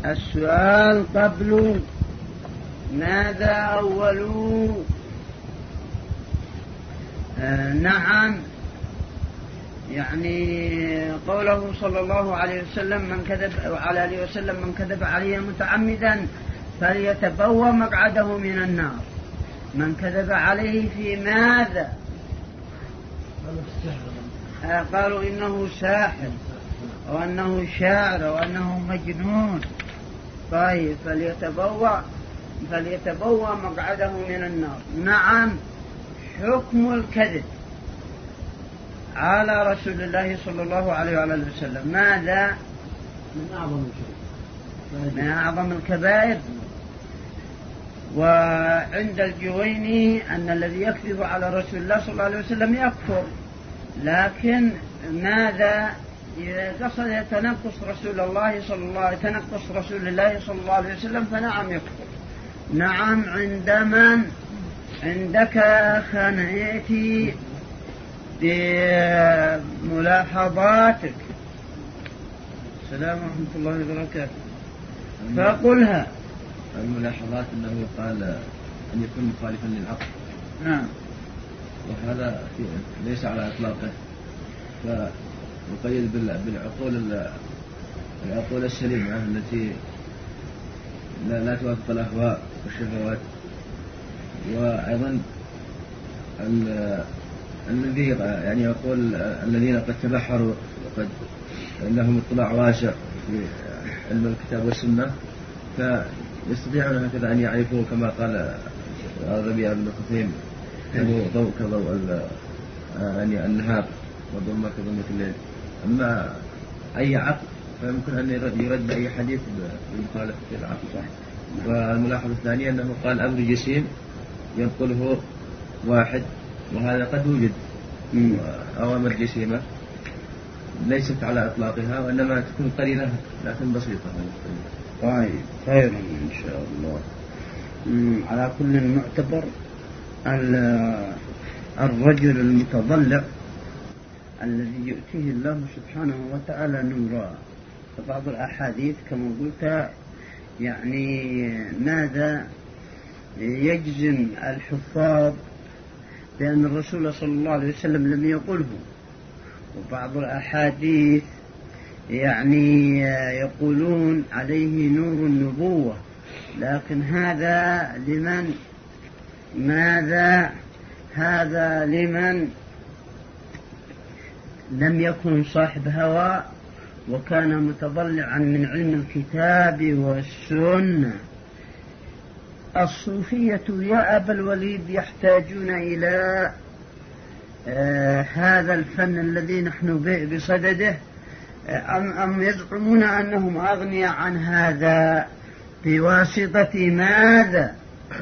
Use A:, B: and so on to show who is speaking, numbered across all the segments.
A: السؤال قبل ماذا أول؟ نعم، يعني قوله صلى الله عليه وسلم من كذب علي متعمدا فليتبوأ مقعده من النار. من كذب عليه في ماذا؟ قالوا إنه ساحر وأنه شاعر وأنه مجنون. طيب، فليتبوأ مقعده من النار. نعم، حكم الكذب على رسول الله صلى الله عليه وآله وسلم ماذا؟ من أعظم الكبائر. وعند الجويني أن الذي يكذب على رسول الله صلى الله عليه وسلم يكفر، لكن ماذا إذا قصد تنقص رسول الله صلى الله عليه وسلم فنعم يكفر. نعم، عند من؟ عندك خنيتي بملاحظاتك. السلام ورحمة الله وبركاته. فقلها.
B: الملاحظات أنه قال أن يكون مخالفا للعقل.
A: نعم.
B: وهذا ليس على إطلاقه، فيقيد بالعقول السليمة التي لا توافق الأهواء والشهوات. وأيضا الذي يعني يقول الذين قد تبحروا وقد لهم اطلاع واسع في علم الكتاب والسنة فيستطيعون هكذا أن يعرفوا كما قال الربيع بن خثيم ضوء كضوء يعني النهار وظلمة كظلمة الليل. أما أي عقل فيمكن أن يرد بأي حديث بمخالفة العقل. صح. والملاحظة الثانية أنه قال أمر جسيم ينقله واحد، وهذا قد وجد أوامر جسيمة ليست على إطلاقها وإنما تكون قليلة لكن بسيطة.
A: طيب، خير إن شاء الله. على كل معتبر الرجل المتضلع الذي يؤتيه الله سبحانه وتعالى نورا. فبعض الأحاديث كما قلت يعني ماذا يجزم الحفاظ بأن الرسول صلى الله عليه وسلم لم يقله، وبعض الأحاديث يعني يقولون عليه نور النبوة، لكن هذا لمن؟ هذا لمن لم يكن صاحب هوى وكان متضلعا من علم الكتاب والسنة. الصوفية يا أبا الوليد يحتاجون إلى هذا الفن الذي نحن بصدده، أم يزعمون أنهم أغنياء عن هذا بواسطة ماذا؟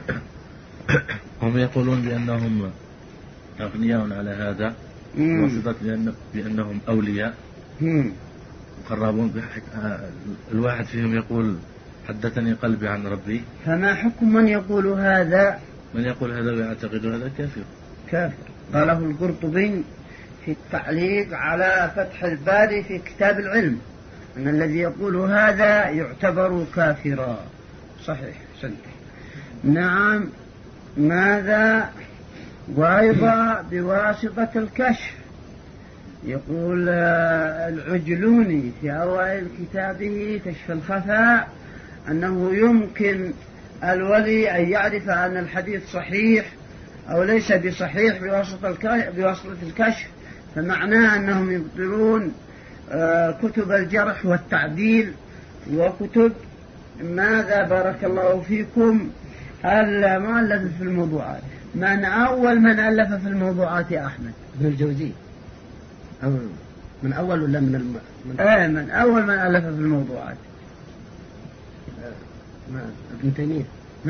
B: هم يقولون بأنهم أغنياء على هذا بواسطة بأنهم أولياء مقربون. الواحد فيهم يقول حدثني قلبي عن ربي.
A: فما حكم من يقول هذا؟
B: من يقول هذا ويعتقد هذا كافر.
A: قاله القرطبي في التعليق على فتح الباري في كتاب العلم أن الذي يقول هذا يعتبر كافرا. صحيح، سنتي. نعم، ماذا؟ وأيضا بواسطة الكشف. يقول العجلوني في أوائل كتابه كشف الخفاء أنه يمكن الولي أن يعرف أن الحديث صحيح أو ليس بصحيح بواسطة الكشف، فمعناه أنهم يبطلون كتب الجرح والتعديل وكتب ماذا بارك الله فيكم المؤلف في الموضوعات. من أول من ألف في الموضوعات يا أحمد؟
C: ابن الجوزي. من أول ولا
A: من أول من ألف في الموضوعات؟
C: ابن تيمية.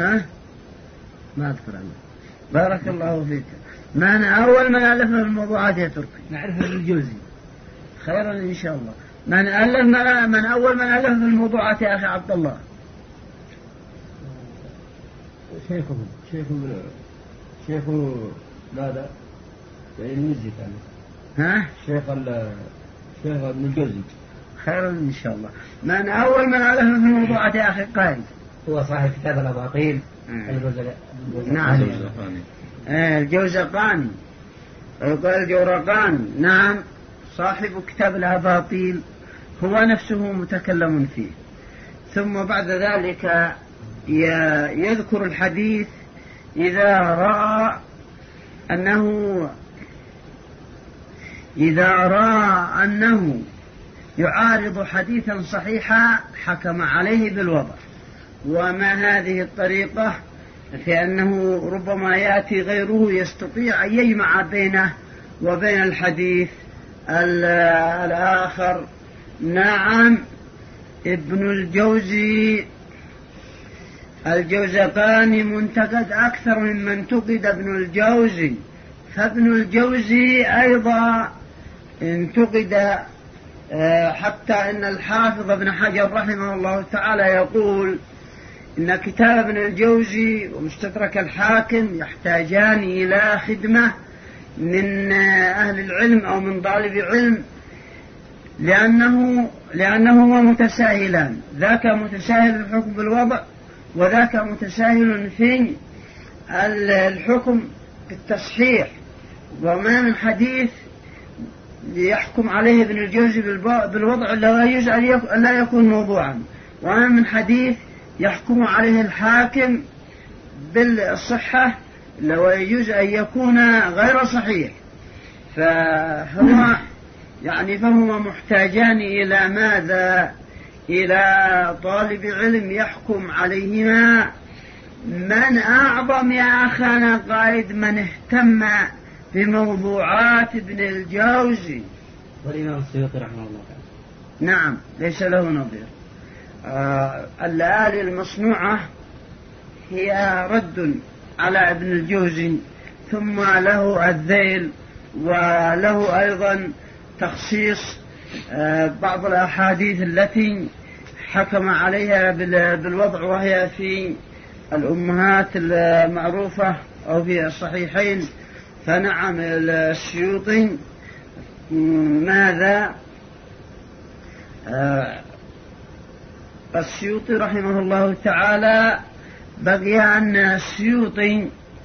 A: ما أذكر عنه. بارك الله فيك. من أول من ألف في الموضوعات يا تركي؟
C: نعرف ابن الجوزي.
A: خيرا إن شاء الله. من أول من ألف في الموضوعات يا أخي عبد الله؟
C: شيخ ماذا؟ يعني المزي كان. شيخ ابن الجوزي.
A: خيرا إن شاء الله. من أول من عرف في الموضوعات يا أخي قائد
C: هو صاحب كتاب الأباطيل.
A: نعم الجوزقاني يقول الجورقاني. نعم صاحب كتاب الأباطيل هو نفسه متكلم فيه. ثم بعد ذلك يذكر الحديث إذا رأى أنه يعارض حديثا صحيحا حكم عليه بالوضع. وما هذه الطريقة؟ في أنه ربما يأتي غيره يستطيع أن يجمع بينه وبين الحديث الآخر. نعم ابن الجوزي الجوزقاني منتقد أكثر ممن انتقد ابن الجوزي. فابن الجوزي أيضا انتقد حتى إن الحافظ ابن حجر رحمه الله تعالى يقول إن كتاب ابن الجوزي ومستدرك الحاكم يحتاجان إلى خدمة من أهل العلم أو من طالب علم، لأنهما متساهلان، ذاك متساهل في الحكم بالوضع وذاك متساهل في الحكم بالتصحيح. وما من حديث يحكم عليه ابن الجوزي بالوضع لا يكون موضوعا، وما من حديث يحكم عليه الحاكم بالصحة لو يجوز أن يكون غير صحيح. فهما محتاجان إلى ماذا؟ إلى طالب علم يحكم عليهما. من أعظم يا أخانا قائد من اهتم بموضوعات ابن الجوزي؟
C: والإمام السيوطي رحمه الله.
A: نعم ليس له نظير. اللآلئ المصنوعة هي رد على ابن الجوزي، ثم له الذيل، وله أيضا تخصيص بعض الأحاديث التي حكم عليها بالوضع وهي في الأمهات المعروفة أو في الصحيحين. فنعم السيوطي ماذا؟ السيوطي رحمه الله تعالى بقي أن السيوطي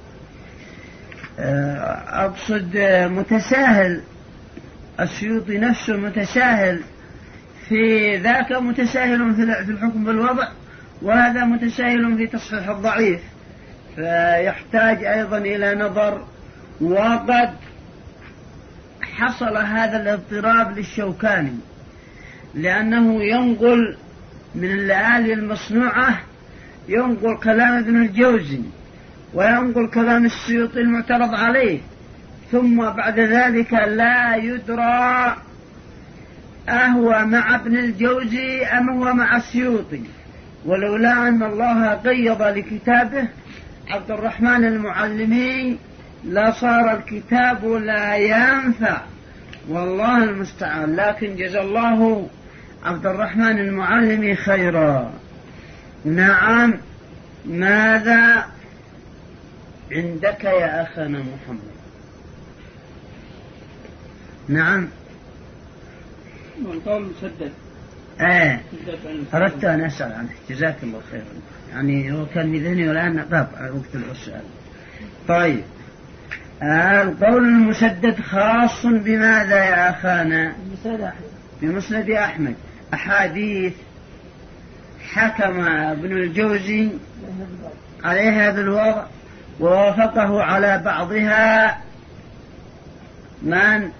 A: أقصد متساهل، السيوطي نفسه متساهل في ذاك، متساهل في الحكم بالوضع، وهذا متساهل في تصحيح الضعيف، فيحتاج أيضا إلى نظر. وقد حصل هذا الاضطراب للشوكاني لأنه ينقل من اللآلئ المصنوعة، ينقل كلام ابن الجوزي وينقل كلام السيوطي المعترض عليه، ثم بعد ذلك لا يدرى أهو مع ابن الجوزي أم هو مع السيوطي. ولولا أن الله قيض لكتابه عبد الرحمن المعلمي لصار الكتاب لا ينفع، والله المستعان. لكن جزا الله عبد الرحمن المعلمي خيرا. نعم ماذا عندك يا أخنا محمد؟ نعم
D: والقول مسدد.
A: أردت أن أسأل عنه، جزاك الله خيرا. يعني هو كان بذهني والآن قاطع وقت السؤال. طيب القول المسدد خاص بماذا يا أخانا؟ بمسند أحمد. أحاديث حكم ابن الجوزي عليها بالوضع ووافقه على بعضها من؟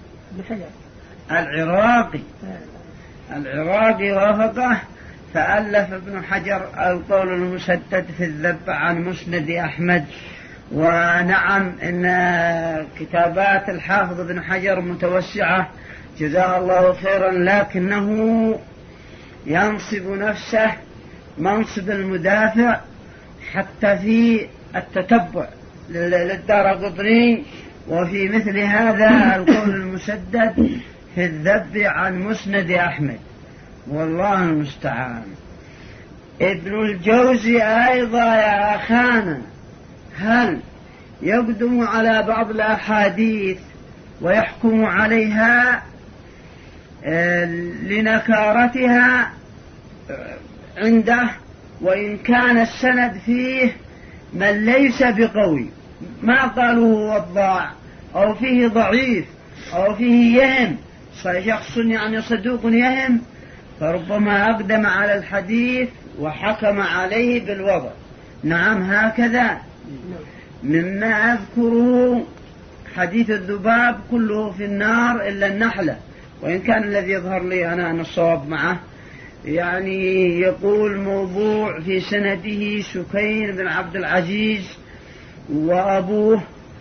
A: العراقي وافقه، فألف ابن حجر القول المسدد في الذب عن مسند أحمد. ونعم إن كتابات الحافظ ابن حجر متوسعة جزاه الله خيرا، لكنه ينصب نفسه منصب المدافع حتى في التتبع للدارقطني، وفي مثل هذا القول المسدد في الذب عن مسند أحمد، والله المستعان. ابن الجوزي أيضا يا أخانا هل يقدم على بعض الأحاديث ويحكم عليها؟ لنكارتها عنده، وإن كان السند فيه من ليس بقوي، ما قالوا هو وضاع أو فيه ضعيف أو فيه يهم، شخص يعني صدوق يهم، فربما أقدم على الحديث وحكم عليه بالوضع. نعم هكذا. مما أذكره حديث الذباب كله في النار إلا النحلة، وإن كان الذي يظهر لي أنا أن الصواب معه، يعني يقول موضوع في سنده سكين بن عبد العزيز وأبوه،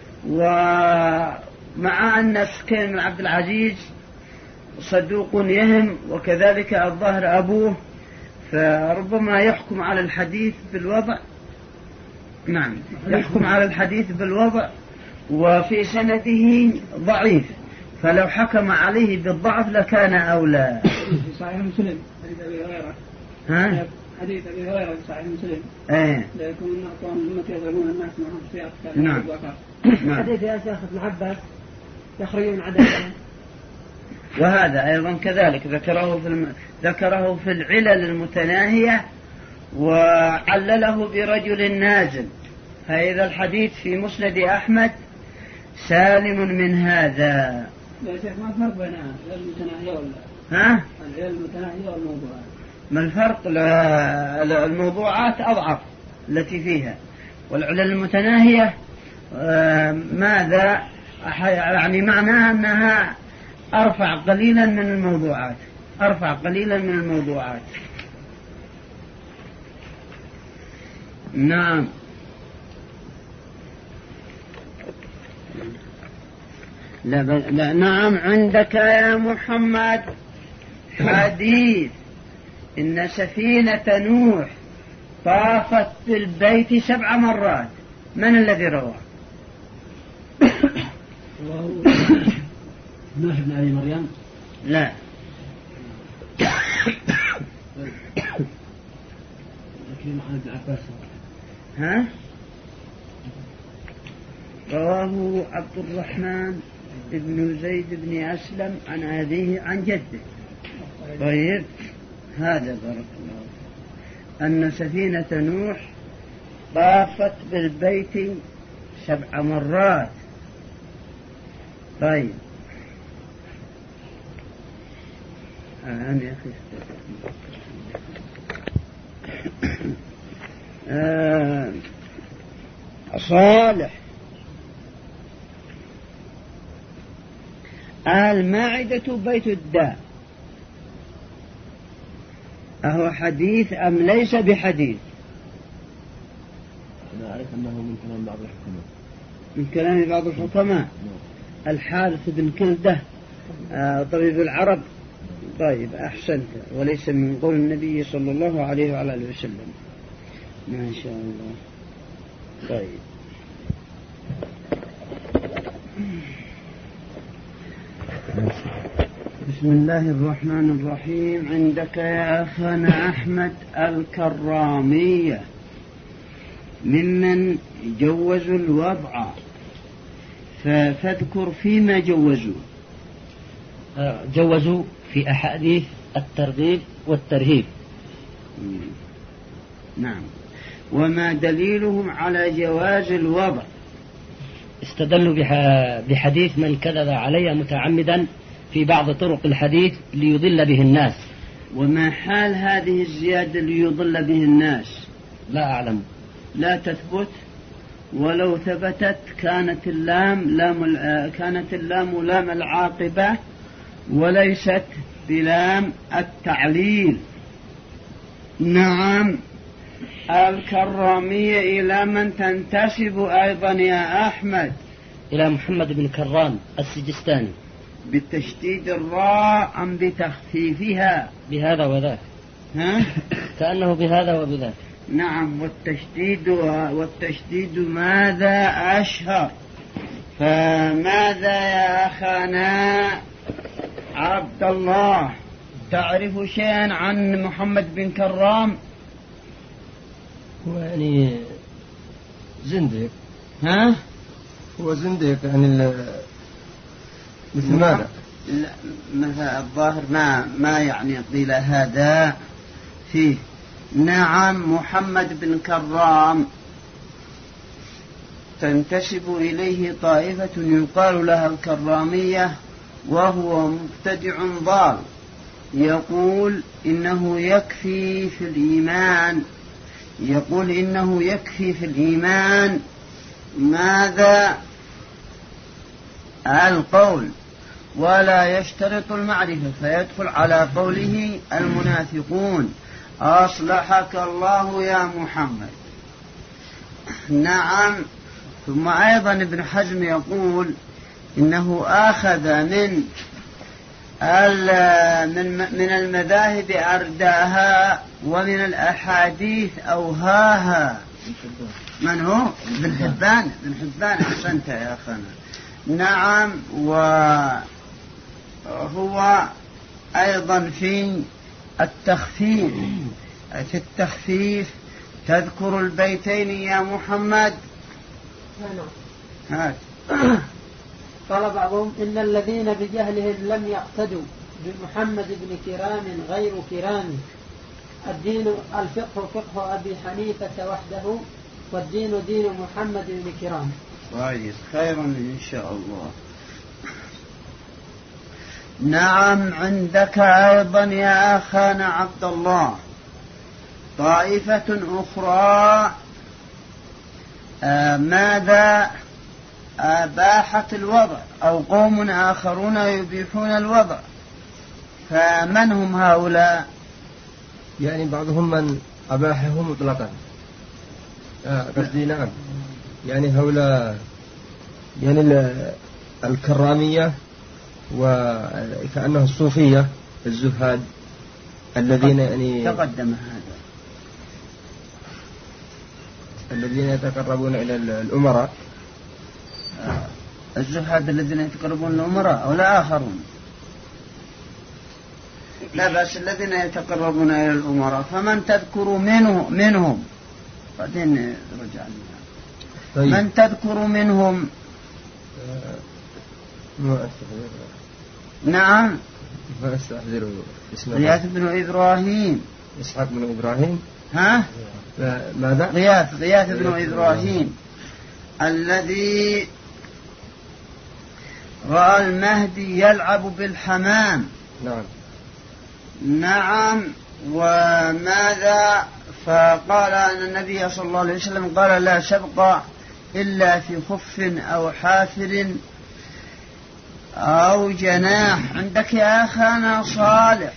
A: ومع أن سكين بن عبد العزيز صدوق يهم وكذلك الظاهر أبوه، فربما يحكم على الحديث بالوضع. نعم يحكم على الحديث بالوضع وفي سنده ضعيف، فلو حكم عليه بالضعف لكان أولى.
D: صحيح مسلم حديث أبي هريرة.
A: ها؟
D: حديث أبي هريرة صحيح مسلم.
A: إيه.
D: لا يكون أقوام أمتي يضربون الناس معهم سياق.
A: نعم.
D: حديث يا شيخ ابن عباس يخرجون عددا.
A: وهذا أيضا كذلك ذكره في العلل المتناهية وعلله برجل نازل، فإذا الحديث في مسند أحمد سالم من هذا.
D: لا شيخ ما الفرق بين العلل المتناهية ولا؟
A: ها؟
D: العلل المتناهية والموضوعات.
A: ما الفرق؟ الموضوعات أضعف التي فيها، والعلل المتناهية ماذا؟ يعني معناها أنها أرفع قليلا من الموضوعات، أرفع قليلا من الموضوعات. نعم. لا نعم عندك يا محمد حديث إن سفينة نوح طافت بالبيت 7 مرات، من الذي رواه؟
D: نوح بن أبي مريم.
A: لا. ها؟ رواه عبد الرحمن بن زيد بن أسلم عن أبيه عن جده. طيب هذا بارك الله أن سفينة نوح طافت بالبيت 7 مرات. طيب أنا يا أخي صالح المعدة بيت الداء، أهو حديث أم ليس بحديث؟
B: أنا أعرف أنه من كلام بعض الحكماء.
A: من كلام بعض الحكماء. الحارث بن كلدة طبيب العرب. طيب أحسنت، وليس من قول النبي صلى الله عليه وعلى آله وسلم. ما شاء الله. طيب بسم الله الرحمن الرحيم. عندك يا أخانا أحمد الكرامية ممن جوزوا الوضع، فاذكر فيما جوزوا.
E: جوزوا في أحاديث الترغيب والترهيب.
A: نعم. وما دليلهم على جواز الوضع؟
E: استدلوا بحديث من كذب علي متعمدا في بعض طرق الحديث ليضل به الناس.
A: وما حال هذه الزيادة ليضل به الناس؟
E: لا أعلم.
A: لا تثبت، ولو ثبتت كانت اللام لام العاقبة وليست بلام التعليل. نعم. الكرامية إلى من تنتسب أيضا يا أحمد؟
E: إلى محمد بن كرام السجستاني.
A: بالتشديد الراء أم بتخفيفها؟
E: بهذا وذاك.
A: ها؟
E: كأنه بهذا وبذاك.
A: نعم. والتشديد ماذا أشهر؟ فماذا يا أخانا عبد الله تعرف شيئا عن محمد بن كرام؟
B: هو يعني زنديق.
A: ها؟
B: هو زنديق يعني مثل ماذا؟
A: مثلا الظاهر ما يعني قيل هذا فيه. نعم، محمد بن كرام تنتسب إليه طائفة يقال لها الكرامية، وهو مبتدع ضال يقول إنه يكفي في الإيمان ماذا؟ القول، ولا يشترط المعرفة، فيدخل على قوله المنافقون أصلحك الله يا محمد. نعم. ثم أيضا ابن حزم يقول إنه أخذ من المذاهب أرداها ومن الأحاديث أوهاها. من هو؟ ابن حبان. أحسنت يا أخانا. نعم. وهو أيضا في التخفيف تذكر البيتين يا محمد. هات.
D: قال بعضهم إن الذين بجهلهم لم يقتدوا بمحمد بن كرام غير كرام. الدين الفقه فقه أبي حنيفة وحده، والدين دين محمد بن كرام.
A: كويس، خيرا إن شاء الله. نعم. عندك أيضا يا أخانا عبد الله طائفة أخرى ماذا؟ أباحت الوضع، أو قوم آخرون يبيحون الوضع. فمن هم هؤلاء؟
C: يعني بعضهم من أباحه مطلقا. قصدي نعم، يعني هؤلاء يعني الكرامية، وكأنه الصوفية الزهاد الذين يعني
A: تقدم هذا،
C: الذين يتقربون إلى الأمراء.
A: الزهاد الذين يتقربون الأمراء، أو لا آخرون؟ لا بأس، الذين يتقربون إلى الأمراء. فمن تذكر منهم بعدين رجعنا. طيب. من تذكر منهم؟ نعم. غياث بن إبراهيم.
C: إسحاق بن إبراهيم.
A: ها؟
C: ماذا؟
A: غياث بن إبراهيم الذي رأى المهدي يلعب بالحمام.
C: نعم.
A: نعم. وماذا؟ فقال أن النبي صلى الله عليه وسلم قال لا سبق إلا في خف أو حافر أو جناح. عندك يا أخانا صالح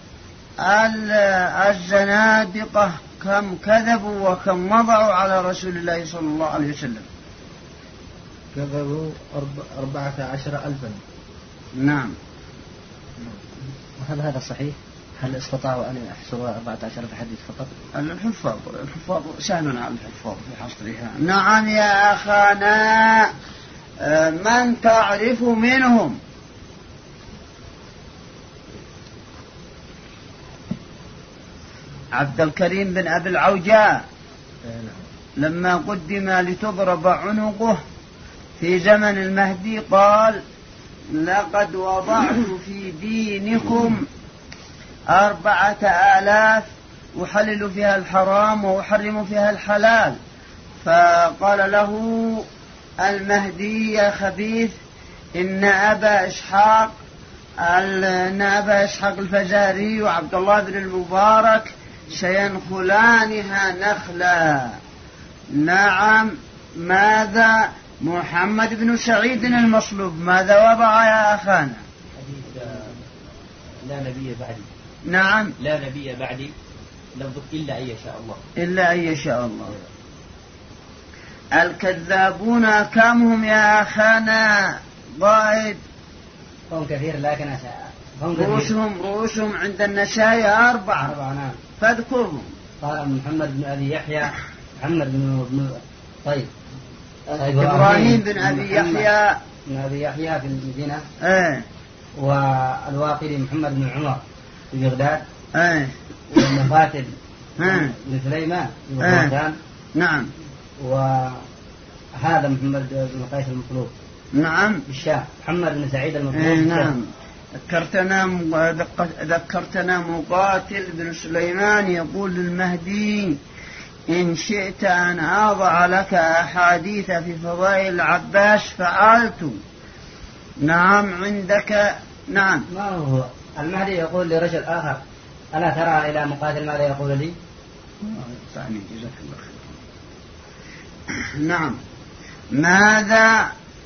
A: الزنادقة كم كذبوا وكم وضعوا على رسول الله صلى الله عليه وسلم؟
C: كذبوا 14,000.
A: نعم.
E: وهل هذا صحيح؟ هل استطاعوا أن يحصروا 14,000 حديث فقط؟
A: الحفاظ سهل على الحفاظ في حصرها. نعم يا أخانا. من تعرف منهم؟ عبد الكريم بن أبي العوجاء لما قدم لتضرب عنقه في زمن المهدي قال لقد وضعت في دينكم 4,000 أحلل فيها الحرام وأحرم فيها الحلال. فقال له المهدي يا خبيث إن أبا إسحاق الفزاري وعبد الله بن المبارك سينخلانها نخلا. نعم. ماذا؟ محمد بن سعيد المصلوب ماذا وضع يا أخانا؟
E: لا نبي بعدي.
A: نعم.
E: لا نبي بعدي لفظ إلا أن يشاء الله.
A: إلا أن يشاء الله. الكذابون كم هم يا أخانا ضائد؟
E: هم كثير لكن
A: رؤوسهم عند النسائي 4.
E: نعم.
A: فاذكرهم.
E: قال محمد بن أبي يحيى، محمد بن طيب
A: إبراهيم بن أبي يحيى
E: في المدينة.
A: والواقدي
E: محمد بن عمر في بغداد.
A: والمقاتل
E: بن سليمان في بغداد.
A: نعم.
E: وهذا محمد بن قيس المطلوب.
A: نعم.
E: بالشام. محمد بن سعيد المطلوب.
A: نعم. ذكرتنا مقاتل بن سليمان يقول للمهدي: إن شئت أن أضع لك أحاديث في فضائل العباس فعلت. نعم عندك. نعم.
E: ما هو المهدي يقول لرجل آخر: ألا ترى إلى مقاتل ماذا يقول لي؟
A: ثاني جزاك الله خير. نعم. ماذا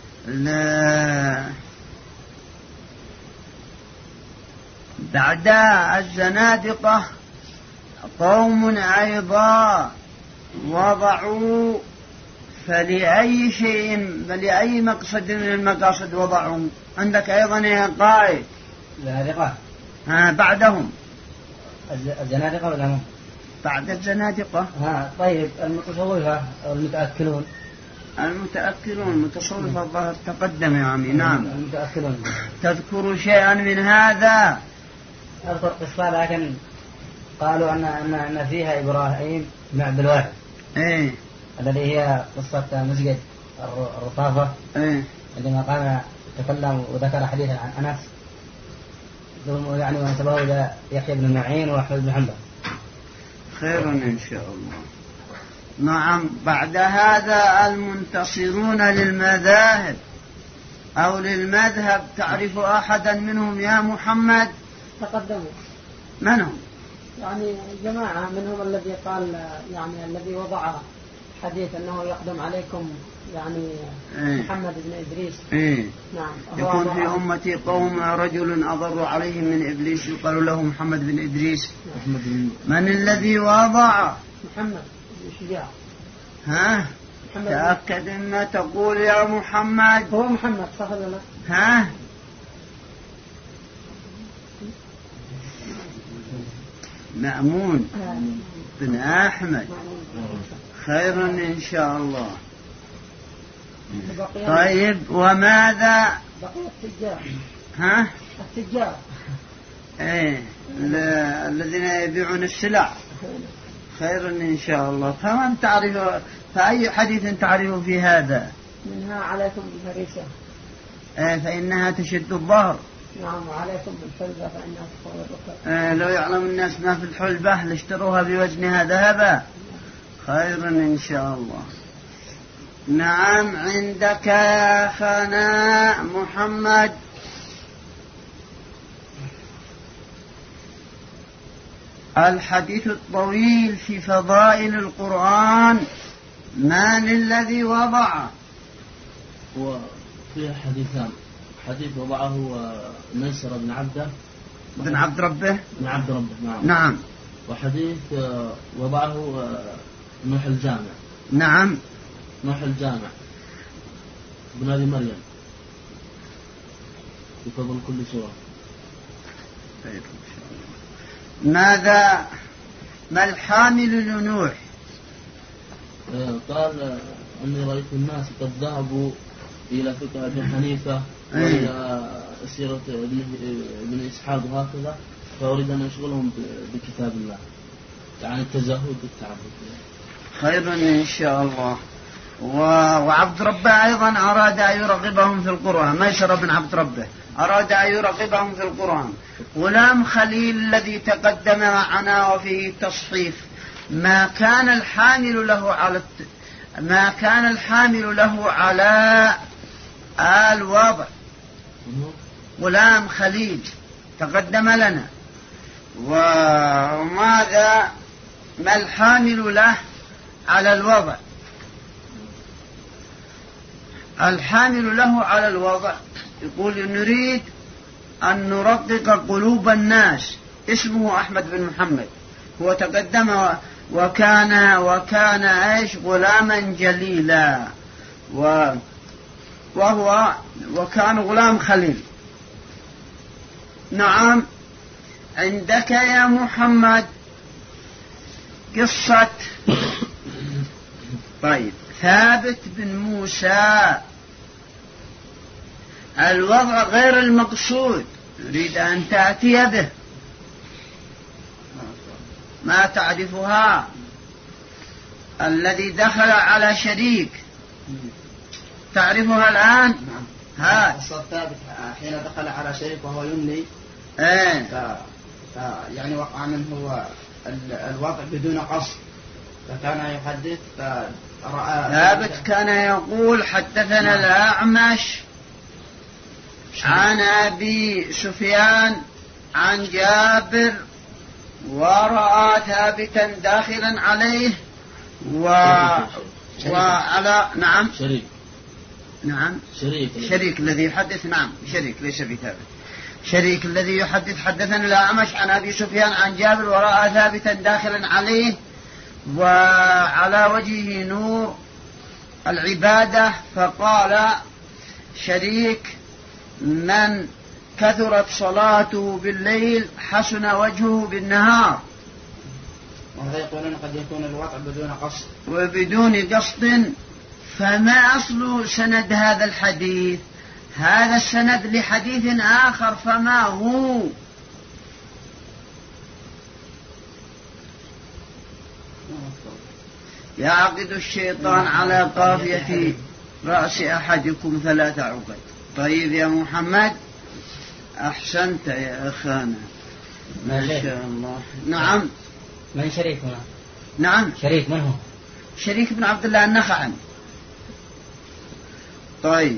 A: بعد الزنادقة قوم أيضا وضعوا، فلأي شيء فلأي مقصد من المقاصد وضعوا؟ عندك أيضا يا قائد
E: الزنادقة.
A: بعدهم
E: الزنادقة ولا هم؟
A: بعد الزنادقة.
E: طيب المتصوفة أو المتأكلون.
A: المتصوفة الظاهر تقدم يا عمي. نعم.
E: المتأكلون.
A: تذكر شيئا من هذا؟
E: أذكر قصة، لكن قالوا أن فيها إبراهيم بن عبد الواحد الذي هي قصة مسجد الرصافة عندما قام تكلم وذكر حديثا عن أنس يعني ونسبه إلى يحيى بن معين وأحمد بن حنبل.
A: خير إن شاء الله. نعم. بعد هذا المنتصرون للمذاهب أو للمذهب، تعرف أحدا منهم يا محمد؟
D: تقدموا.
A: من هم؟
D: يعني جماعة منهم الذي قال يعني الذي وضع حديث أنه يقدم عليكم يعني محمد بن إدريس.
A: نعم. يكون في أمتي قوم رجل أضر عليهم من إبليس يقال له محمد بن إدريس. من الذي وضع؟
D: محمد بن شجاع.
A: تأكد ما تقول يا محمد.
D: هو محمد صح ولا لا؟
A: مأمون بن أحمد. خير إن شاء الله. طيب وماذا
D: بقي التجار؟ التجار
A: الذين يبيعون السلع. خير إن شاء الله. فمن تعرف فأي حديث تعرف في هذا؟
D: منها عليكم بالهريسة
A: فإنها تشد الظهر.
D: نعم. وعليكم بالحلبة فإنها تقوي
A: الركب. لو يعلم الناس ما في الحلبة لاشتروها بوزنها ذهبا. خير إن شاء الله. نعم. عندك يا أخانا محمد الحديث الطويل في فضائل القرآن، من الذي وضعه؟
B: وفيه حديثان. حديث وضعه ميسر بن عبد ربه. نعم. وحديث وضعه نوح الجامع.
A: نعم.
B: نوح الجامع ابن أبي مريم بفضل كل سورة.
A: ما الحامل لنوح؟
B: قال أني رأيت الناس قد ذهبوا إلى فقه ابن حنيفة وإلى سيرة ابن إسحاق وهكذا، فأريد أن أشغلهم بكتاب الله، يعني التزهد والتعبد.
A: خير إن شاء الله. وعبد ربه أيضا أراد أن يرغبهم في القرآن. ميسر بن عبد ربه أراد أن يرغبهم في القرآن. غلام خليل الذي تقدم معنا وفيه تصحيف، ما كان الحامل له على الوضع. غلام خليل تقدم لنا. وماذا ما الحامل له على الوضع؟ الحامل له على الوضع يقول نريد أن نرقق قلوب الناس. اسمه أحمد بن محمد. هو تقدم وكان ايش؟ غلاما جليلا. وكان غلام خليل. نعم. عندك يا محمد قصة طيب ثابت بن موسى. الوضع غير المقصود، نريد أن تأتي به. ما تعرفها؟ الذي دخل على شريك، تعرفها الآن؟
E: قصة ثابت حين دخل على شريك وهو يملي يعني وقع منه هو الوضع بدون قصد، فكان يحدث فرأى
A: ثابت كان يقول حدثنا الأعمش عن أبي سفيان عن جابر ورأى ثابتا داخلا عليه وعلى نعم شريك الذي يحدث شريك ليس بثابت. شريك الذي يحدث حدثنا الأعمش عن أبي سفيان عن جابر ورأى ثابتا داخلا عليه وعلى وجهه نور العبادة، فقال شريك من كثرت صلاته بالليل حسن وجهه بالنهار.
E: وهذا يقولون قد يكون الوضع
A: بدون قصد. فما أصل سند هذا الحديث؟ هذا السند لحديث آخر، فما هو؟ يعقد الشيطان على قافية رأس أحدكم 3 عقد. طيب يا محمد، أحسنت يا أخانا، ما شاء الله. نعم.
E: من شريك هنا؟
A: نعم.
E: شريك من هو؟
A: شريك بن عبد الله النخعي. طيب،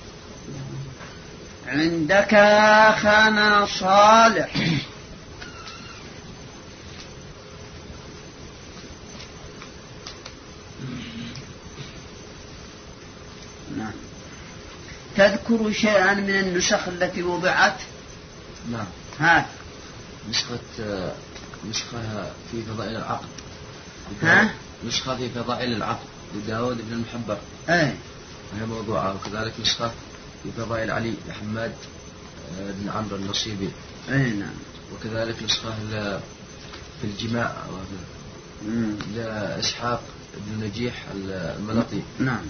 A: عندك أخانا صالح. نعم. تذكر شيئا من النسخ التي وضعت؟
B: نعم.
A: ها.
B: نسخة في فضائل العقد. نسخة في فضائل العقد لداود بن المحبر. وهي موضوعة. وكذلك نسخة في فضائل علي لحماد بن عمرو النصيبي.
A: نعم.
B: وكذلك نسخة في الجماع لإسحاق بن نجيح الملطي.
A: نعم.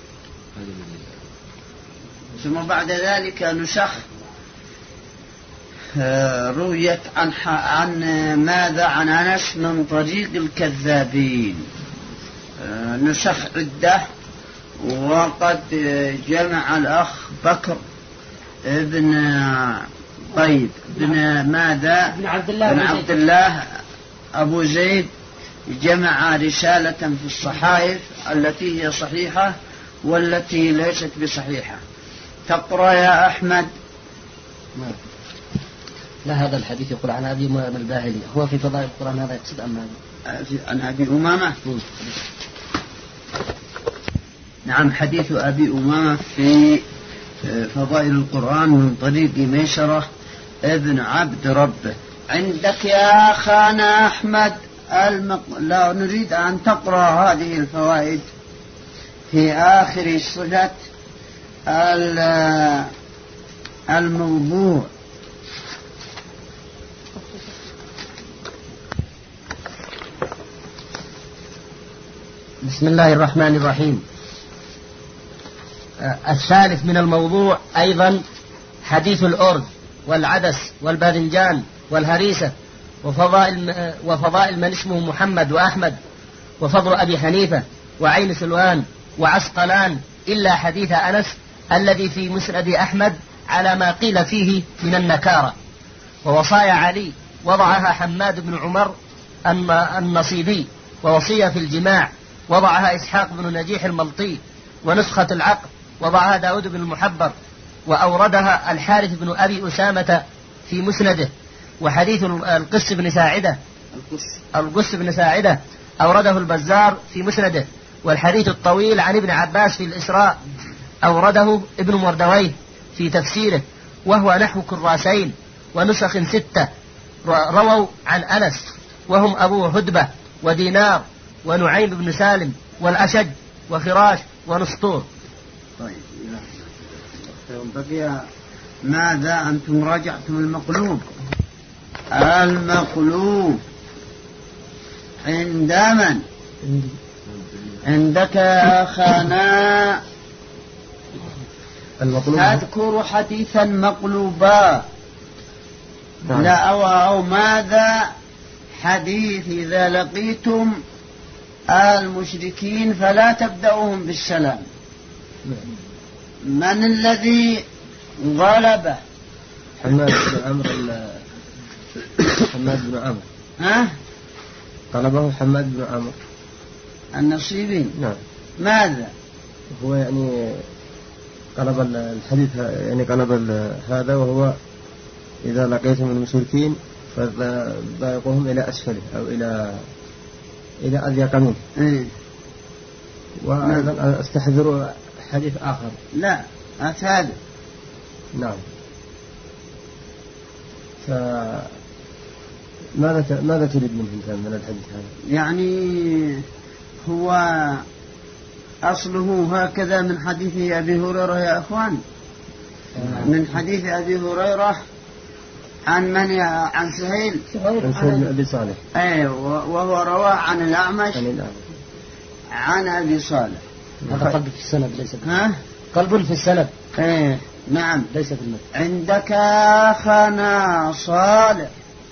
A: ثم بعد ذلك نسخ رويت عن ماذا؟ عن أنس من طريق الكذابين. نسخ عدة، وقد جمع الأخ بكر ابن طيب بن ماذا؟ بن عبد الله أبو زيد، جمع رسالة في الصحائف التي هي صحيحة والتي ليست بصحيحة. تقرأ يا أحمد.
E: لا، هذا الحديث يقول عن أبي أمامة الباهلي، هو في فضائل القرآن، هذا يقصد أم ماذا؟
A: عن أبي أمامة. نعم، حديث أبي أمامة في فضائل القرآن من طريق ميسرة ابن عبد ربه. عندك يا أخانا أحمد لا نريد أن تقرأ هذه الفوائد في آخر صفة الموضوع.
E: بسم الله الرحمن الرحيم. الثالث من الموضوع أيضا حديث الأرز والعدس والباذنجان والهريسة وفضائل من اسمه محمد وأحمد وفضل أبي حنيفة وعين سلوان وعسقلان، إلا حديث أنس الذي في مسند أحمد على ما قيل فيه من النكارة. ووصايا علي وضعها حماد بن عمر النصيبي، ووصية في الجماع وضعها إسحاق بن نجيح الملطي، ونسخة العقد وضعها داود بن المحبر، وأوردها الحارث بن أبي أسامة في مسنده. وحديث القس بن ساعدة أورده البزار في مسنده. والحديث الطويل عن ابن عباس في الإسراء أورده ابن مردويه في تفسيره، وهو نحو كراسين. ونسخ 6 رووا عن أنس، وهم أبو هدبة ودينار ونعيم بن سالم والأشج وفراش ونسطور.
A: طيب، بقي ماذا؟ أنتم راجعتم المقلوب عند من؟ عندك أخانا تذكر حديثا مقلوبا. لا أو ماذا؟ حديث إذا لقيتم المشركين فلا تبدأوهم بالسلام. من الذي غلب؟
B: حماد بن عمرو حماد بن عمرو.
A: ها؟
B: طلبه حماد بن عمرو
A: النصيبي.
B: نعم.
A: ماذا؟
B: هو يعني قلب الحديث، يعني قلب هذا، وهو إذا لقيتم المشركين فضايقوهم إلى أسفله أو إلى أضيق منه. وأيضا استحضروا حديث آخر.
A: لا هذا.
B: نعم. ماذا تريد منه من الحديث هذا؟
A: يعني هو أصله هكذا من حديث أبي هريرة يا أخوان. من حديث أبي هريرة عن من؟ عن سهيل
B: بن أبي صالح.
A: وهو رواه عن الأعمش عن أبي صالح.
E: هذا قلب في السند ليس
A: قلب في السند. نعم
E: ليس في المتن.
A: عندك أخنا صالح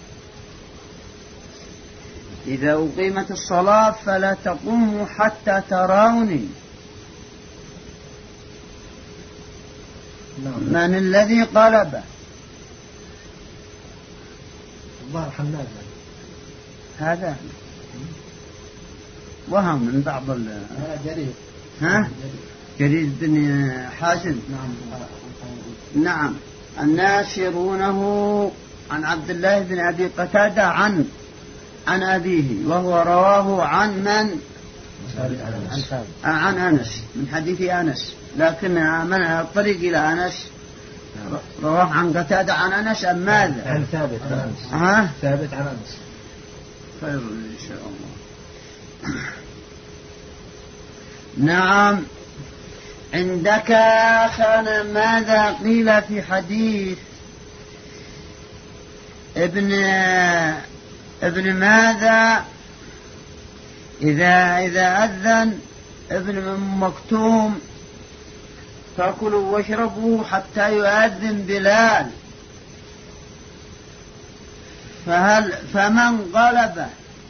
A: إذا أقيمت الصلاة فلا تقوموا حتى تروني. من الذي قلبه؟
E: الله حماد
A: هذا وهم من بعض
E: جرير.
A: جرير بن حازم. نعم. الناشرونه عن عبد الله بن أبي قتادة عن أبيه، وهو رواه عن من؟ عن أنس، من حديث أنس، لكن من الطريق إلى أنس رواه عن قتادة عن أنس أم ماذا؟
E: عن ثابت عن أنس. ثابت عن أنس.
A: خير إن شاء الله. نعم. عندك أخانا ماذا قيل في حديث ابن ماذا إذا أذن ابن مكتوم فكلوا واشربوا حتى يؤذن بلال، فمن غلبه؟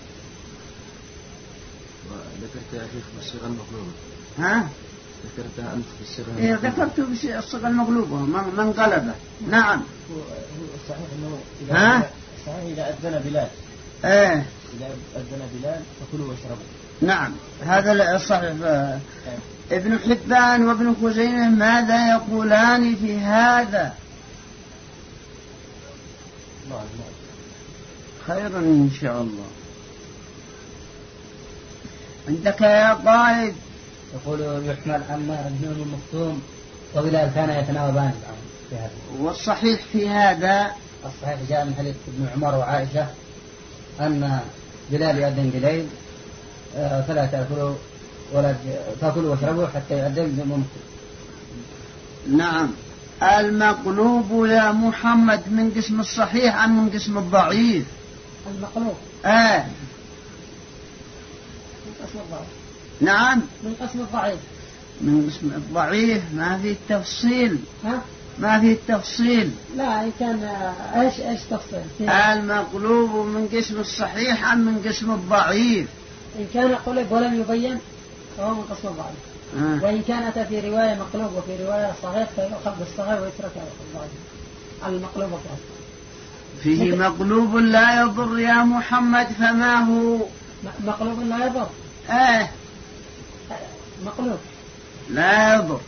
B: ذكرت يا شيخ بالصيغة المقلوبة. ذكرتها أنت بالصيغة.
A: ذكرت بالصيغة المقلوبة. من غلبه؟ نعم.
E: صحيح إنه صحيح إذا أذن بلال. إذا أذن بلال فكلوا واشربوا.
A: نعم هذا صحيح. ابن حبان وابن خزيمة ماذا يقولان في هذا؟ خيرا إن شاء الله. عندك يا قائد؟
E: يقول يحمل عمار بن مكتوم وبلال كان يتناوبان في هذا.
A: والصحيح في هذا؟
E: الصحيح جاء من حديث ابن عمر وعائشة أن بلال يؤذن بليل فلا تأكلوا ولا تأكلوا واشربوا حتى يؤذن ابن مكتوم.
A: نعم. المقلوب يا محمد من قسم الصحيح أم من قسم الضعيف؟
D: المقلوب
A: من
D: قسم الضعيف.
A: نعم
D: من قسم الضعيف.
A: من قسم الضعيف ما في تفصيل. ما في تفصيل.
D: لا كان ايش تفصيل؟
A: المقلوب من قسم الصحيح أم من قسم الضعيف؟
D: إن كان قلب ولم يبين فهو من قسم الضعيف. وإن كانت في رواية مقلوب وفي رواية صحيح فيؤخذ بالصحيح ويترك الضعيف. المقلوب
A: فيه مقلوب لا يضر يا محمد، فما هو؟
D: مقلوب لا يضر. مقلوب
A: لا يضر.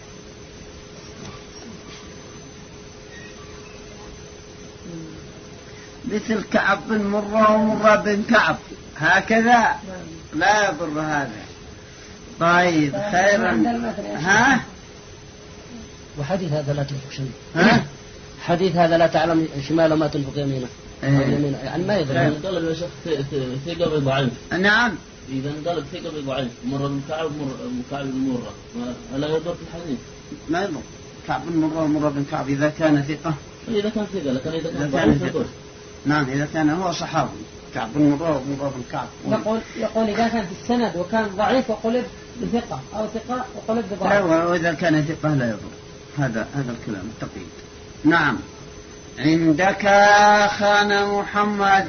A: مثل كعب بن مرة ومرة بن كعب هكذا لا يضر هذا. طيب خيرا.
E: وحديث هذا لا تنفق شيء. حديث هذا لا تعلم شماله ما تنفق يمينه. يعني ما يدري.
F: قال يا شيخ ثقة ضعيف.
A: نعم.
F: إذا قال ثقة ضعيف مرة بن كعب كعب بن مرة ألا يضر في الحديث؟
A: ما يضر. كعب بن مرة ومرة بن كعب إذا كان ثقة.
F: إذا كان ثقة، لكن إذا كان ضعيف.
A: نعم إذا كان هو صحابي كعب بن مرة ومرة بن كعب.
D: يقول إذا كان في السند وكان ضعيف وقلب بثقة أو ثقة وقلب بضعيف.
A: وإذا كان ثقة لا يضر. هذا الكلام التقييد. نعم. عندك أخانا محمد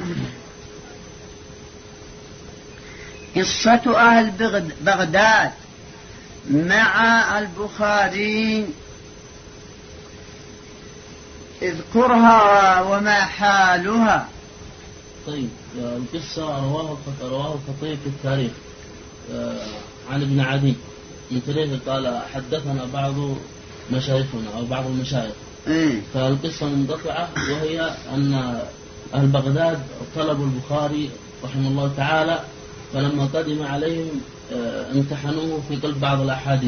A: قصة أهل بغداد مع البخاري اذكرها وما حالها.
F: طيب القصة رواه الخطيب في التاريخ عن ابن عدي من طريق قال حدثنا بعض مشايخنا أو بعض المشايخ. فالقصة منقطعة، وهي أن أهل بغداد طلبوا البخاري رحمه الله تعالى، فلما قدم عليهم امتحنوه في قلب بعض الأحاديث.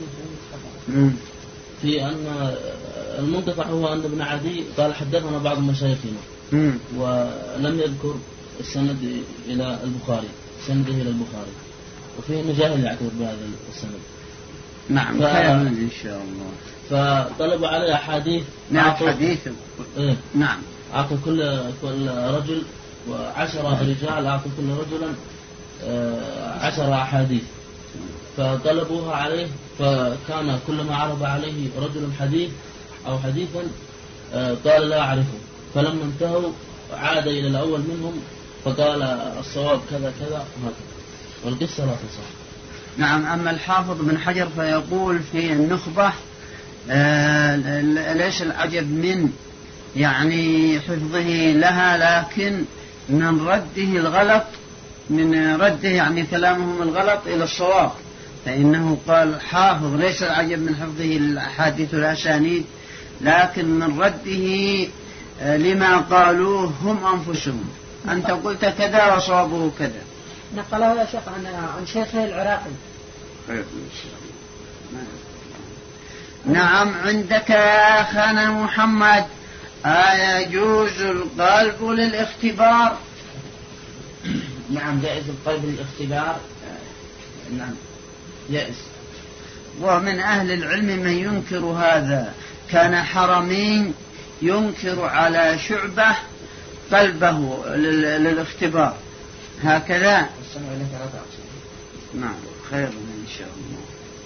F: في أن المنقطع هو أن ابن عدي قال حدثنا بعض مشايخنا، ولم يذكر السند إلى البخاري، سنده إلى البخاري، وفيه أنه جاهل يعتبر بهذا السند.
A: نعم خير إن شاء الله.
F: فطلبوا عليه أحاديث.
A: نعم حديث. نعم.
F: أعطوا كل رجل 10 رجال، أعطوا كل رجلا 10 أحاديث، فطلبوها عليه، فكان كلما عرض عليه رجل حديث أو حديثا قال لا أعرفه، فلما انتهوا عاد إلى الأول منهم فقال الصواب كذا كذا وهكذا، والقصة لا تصح.
A: نعم. أما الحافظ بن حجر فيقول في النخبة ليس العجب من يعني حفظه لها، لكن من رده الغلط، من رده يعني كلامهم الغلط إلى الصواب، فإنه قال حافظ ليس العجب من حفظه الأحاديث الأسانيد، لكن من رده لما قالوه هم أنفسهم. أنت قلت كذا وصوابه كذا.
D: نقله يا شيخ عن شيخه العراقي.
A: نعم. عندك يا أخانا محمد يجوز القلب للاختبار؟
E: نعم جائز القلب للاختبار. نعم جائز.
A: ومن أهل العلم من ينكر هذا، كان حرمين ينكر على شعبة قلبه للاختبار هكذا. نعم خير إن شاء الله.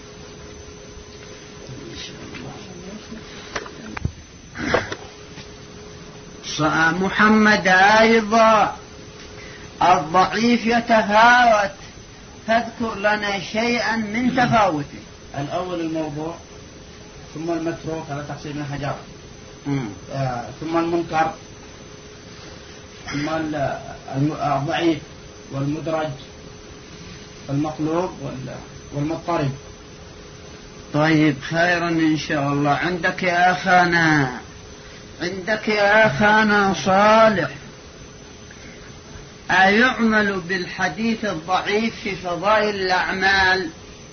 A: محمد أيضا الضعيف يتفاوت، فاذكر لنا شيئا من تفاوته.
C: الأول الموضوع، ثم المتروك على تقسيم ابن حجر، ثم المنكر، ثم الضعيف والمدرج والمقلوب والمضطرب.
A: طيب خيرا إن شاء الله. عندك يا أخانا صالح، أيعمل بالحديث الضعيف في فضائل الأعمال؟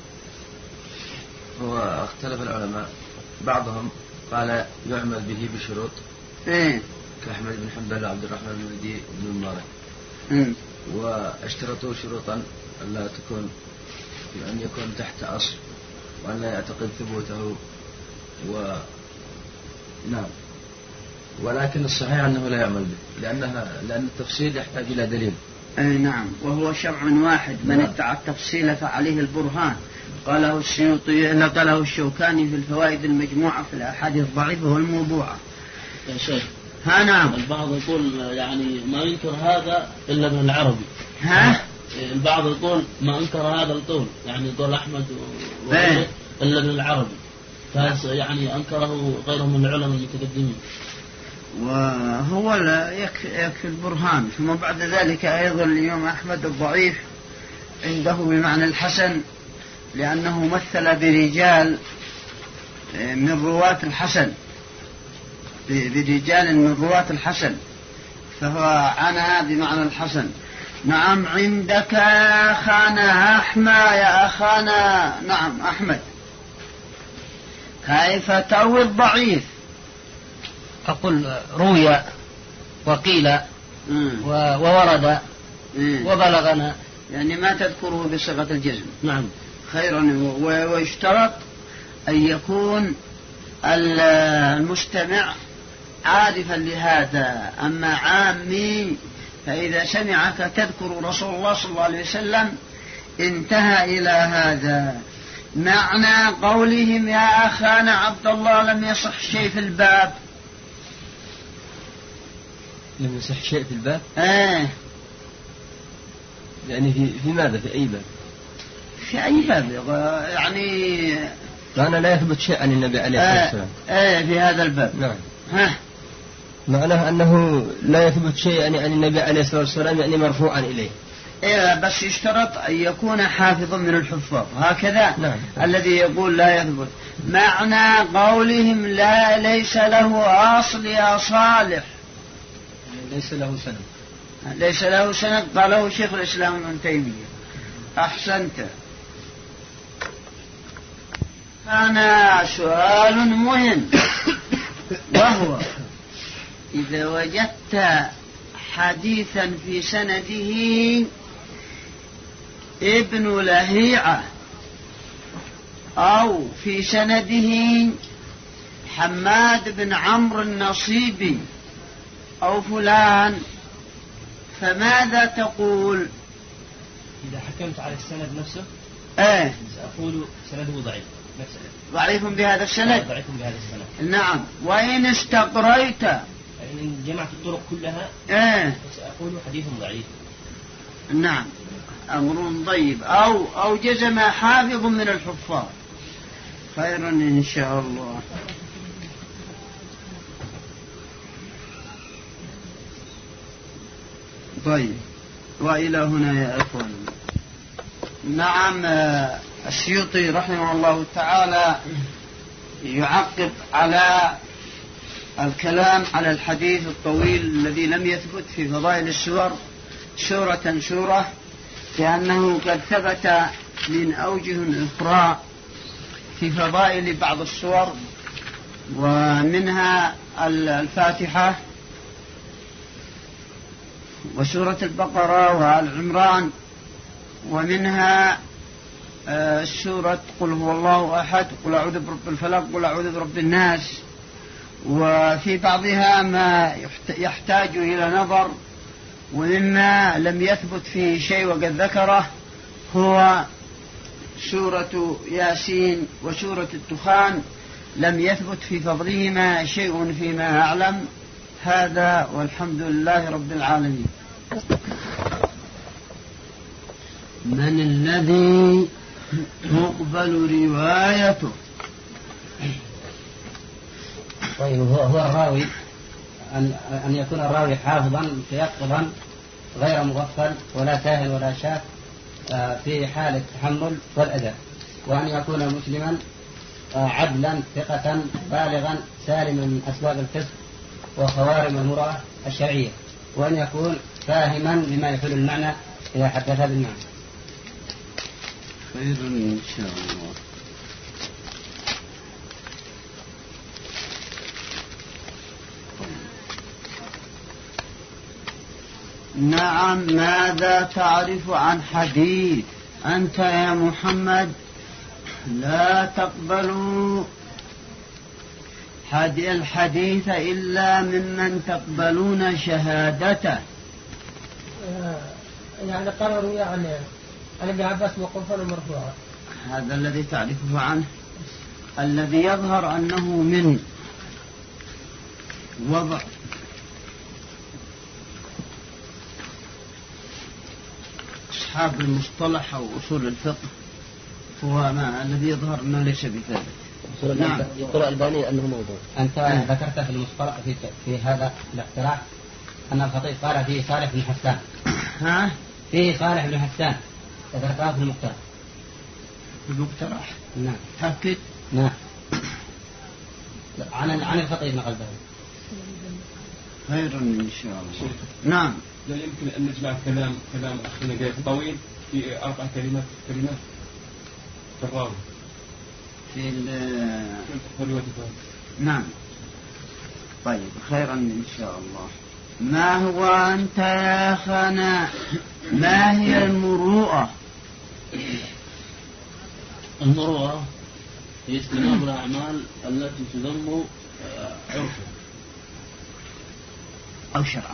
B: هو اختلف العلماء، بعضهم قال يعمل به بشروط كأحمد بن حنبل وعبد الرحمن بن مهدي بن المبارك، واشترطوا شروطا ألا تكون أن يكون تحت أصل، وأن لا يعتقد ثبوته، نعم. ولكن الصحيح أنه لا يعمل به، لأن التفصيل يحتاج إلى دليل.
A: نعم. وهو شرع واحد، من ادعى التفصيل فعليه البرهان. قاله السيوطي، نقله الشوكاني في الفوائد المجموعة في الأحاديث الضعيفة والموضوعة.
F: يا شيخ
A: نعم.
F: البعض يقول يعني ما ينكر هذا إلا ابن العربي. البعض يقول ما انكر هذا القول، يعني يقول أحمد إلا ابن العربي، يعني أنكره غيره من العلماء المتقدمين.
A: وهو لا يكفي البرهان. ثم بعد ذلك أيضا اليوم أحمد الضعيف عنده بمعنى الحسن، لأنه مثل برجال من رواة الحسن، برجال من رواة الحسن، فهو عنها بمعنى الحسن. نعم. عندك يا أخانا نعم أحمد، كيف تروي الضعيف؟
E: أقول روي وقيل وورد وبلغنا،
A: يعني ما تذكره بصيغة الجزم.
F: نعم.
A: خيرا. ويشترط أن يكون المستمع عارفا لهذا. أما عامي فإذا سمعك تذكر رسول الله صلى الله عليه وسلم انتهى إلى هذا. معنى قولهم يا أخانا عبد الله لم يصح شيء في الباب.
B: لم يصح شيء في الباب؟ يعني في ماذا؟ في أي باب؟
A: في أي باب يعني
B: كان لا يثبت شيء عن النبي عليه الصلاة والسلام.
A: في هذا الباب.
B: نعم. معناه أنه لا يثبت شيء يعني عن النبي عليه الصلاة والسلام يعني مرفوعا إليه.
A: إيه بس يشترط أن يكون حافظا من الحفاظ هكذا.
B: نعم.
A: الذي يقول لا يثبت معنى قولهم لا ليس له أصل يا صالح،
B: ليس له سند.
A: ليس له سند قاله شيخ الإسلام ابن تيمية. أحسنت. أنا سؤال مهم وهو إذا وجدت حديثا في سنده ابن لهيعة أو في سنده حماد بن عمرو النصيبي أو فلان، فماذا تقول؟
B: إذا حكمت على السند نفسه
G: سأقول سنده ضعيف.
A: ضعيف بهذا السند.
G: ضعيف بهذا السند.
A: نعم. وإن استقريت
G: إن جمعت الطرق كلها سأقول حديث ضعيف.
A: نعم. أمر طيب. أو جزم حافظ من الحفاظ. خيرا إن شاء الله. طيب وإلى هنا يا أخوان. نعم. السيوطي رحمه الله تعالى يعقب على الكلام على الحديث الطويل الذي لم يثبت في فضائل السور سورة لأنه قد ثبت من أوجه أخرى في فضائل بعض السور، ومنها الفاتحة وسورة البقرة وآل عمران، ومنها سورة قل هو الله أحد، قل أعوذ برب الفلق، قل أعوذ برب الناس. وفي بعضها ما يحتاج إلى نظر، ومما لم يثبت فيه شيء وقد ذكره هو سورة ياسين وسورة الدخان، لم يثبت في فضلهما شيء فيما أعلم. هذا والحمد لله رب العالمين. من الذي تقبل روايته؟
E: طيب هو الراوي أن يكون الراوي حافظا تيقظا غير مغفل ولا ساهل ولا شاك في حال التحمل والأداء، وأن يكون مسلما عدلا ثقة بالغا سالما من أسباب الفسق وخوارم المروءة الشرعية، وأن يكون فاهما بما يحل المعنى إذا حدث بالمعنى.
A: خير إن شاء الله. نعم. ماذا تعرف عن حديث أنت يا محمد لا تقبلوا الحديث إلا ممن تقبلون شهادته؟
D: يعني قرروا يعني عن ابن عباس موقوفا ومرفوعا.
A: هذا الذي تعرفه عنه. الذي يظهر أنه من وضع أصحاب المصطلح أو أصول الفقه هو ما الذي يظهر أنه ليس بثابت.
G: نعم. يقول الألباني أنه موضوع.
E: أنت ذكرت في المصطلح في هذا الاقتراح أن الخطيب قال فيه صالح بن حسان. فيه صالح بن حسان ذكرتها في المقترح.
A: في المقترح.
E: نعم.
A: تأكد.
E: نعم. عن الخطيب نقل ذلك.
A: خير إن شاء الله. نعم.
H: لا يمكن أن نجمع كلام أخينا جاي طويل في 4 كلمات في الراوي.
A: في نعم. طيب خيرا إن شاء الله. ما هو أنت يا أخانا ما هي المروءة؟
F: المروءة هي اجتناب الأعمال التي تذم عرفا
A: أو شرعا.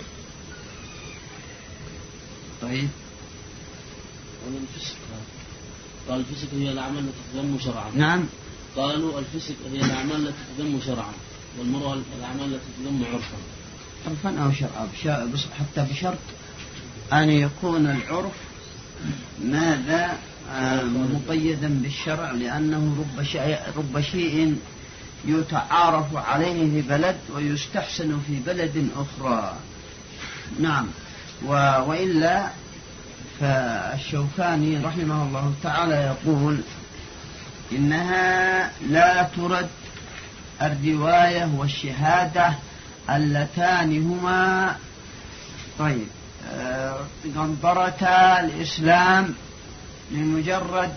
A: طيب.
F: والفسق قال الفسق هي الأعمال التي تذم شرعا.
A: نعم.
F: قالوا الفسق هي الأعمال التي تذم شرعا، والمروءة الأعمال التي تذم عرفا.
A: عرفا أو شرعا، حتى بشرط أن يكون العرف ماذا مقيدا بالشرع، لأنه رب شيء يتعارف عليه في بلد ويستحسن في بلد أخرى. نعم. وإلا فالشوكاني رحمه الله تعالى يقول إنها لا ترد الرواية والشهادة اللتان هما طيب قنطرتا الإسلام لمجرد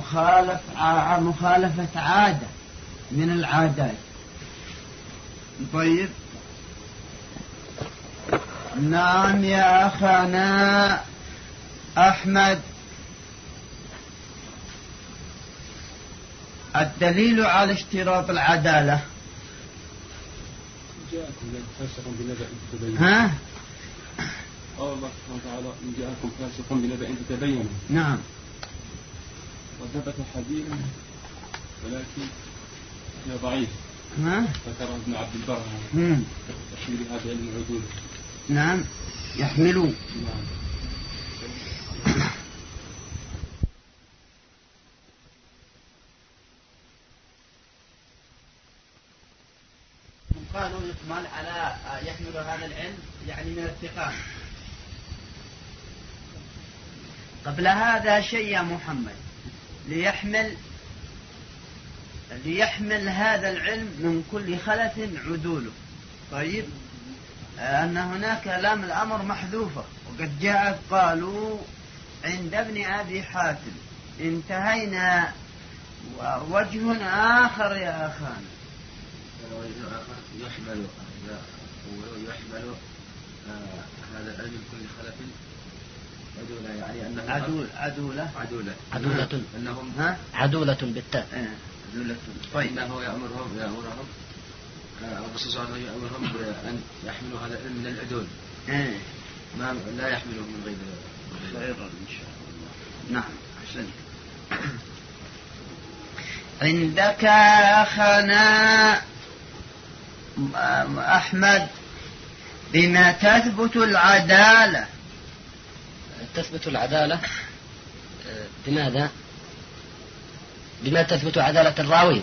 A: مخالفة عادة من العادات. طيب نعم يا أخانا أحمد، الدليل على اشتراط العدالة. ها؟
H: قال الله سبحانه وتعالى إن جاءكم فاسق بنبأ فتبينوا.
A: نعم.
H: وثبت حديث ولكن هي ضعيف.
A: ها؟
H: ذكره ابن عبد البر تحميل هذا علم العدول.
A: نعم يحملوا.
H: نعم.
A: قالوا يكمل على يحمل هذا العلم يعني من الثقات. قبل هذا شيء يا محمد، ليحمل هذا العلم من كل خلف عدوله. طيب أن هناك لام الأمر محذوفة، وقد جاءت قالوا عند ابن أبي حاتم. انتهينا. ووجه آخر يا أخانا
B: يحمل هذا العلم من كل خلف عدولة، يعني أنه عدولة أنهم
E: عدولة بالتاء.
B: عدولة. طيب أنه يأمرهم الرسول صلى الله عليه وسلم يأمرهم بأن يحملوا هذا العلم من العدول. ما لا يحملوا من غير
A: خيرا إن شاء الله. نعم أحسن. عندك يا أخانا أحمد بما تثبت العدالة.
E: تثبت العدالة بماذا؟ بما تثبت عدالة الراوي.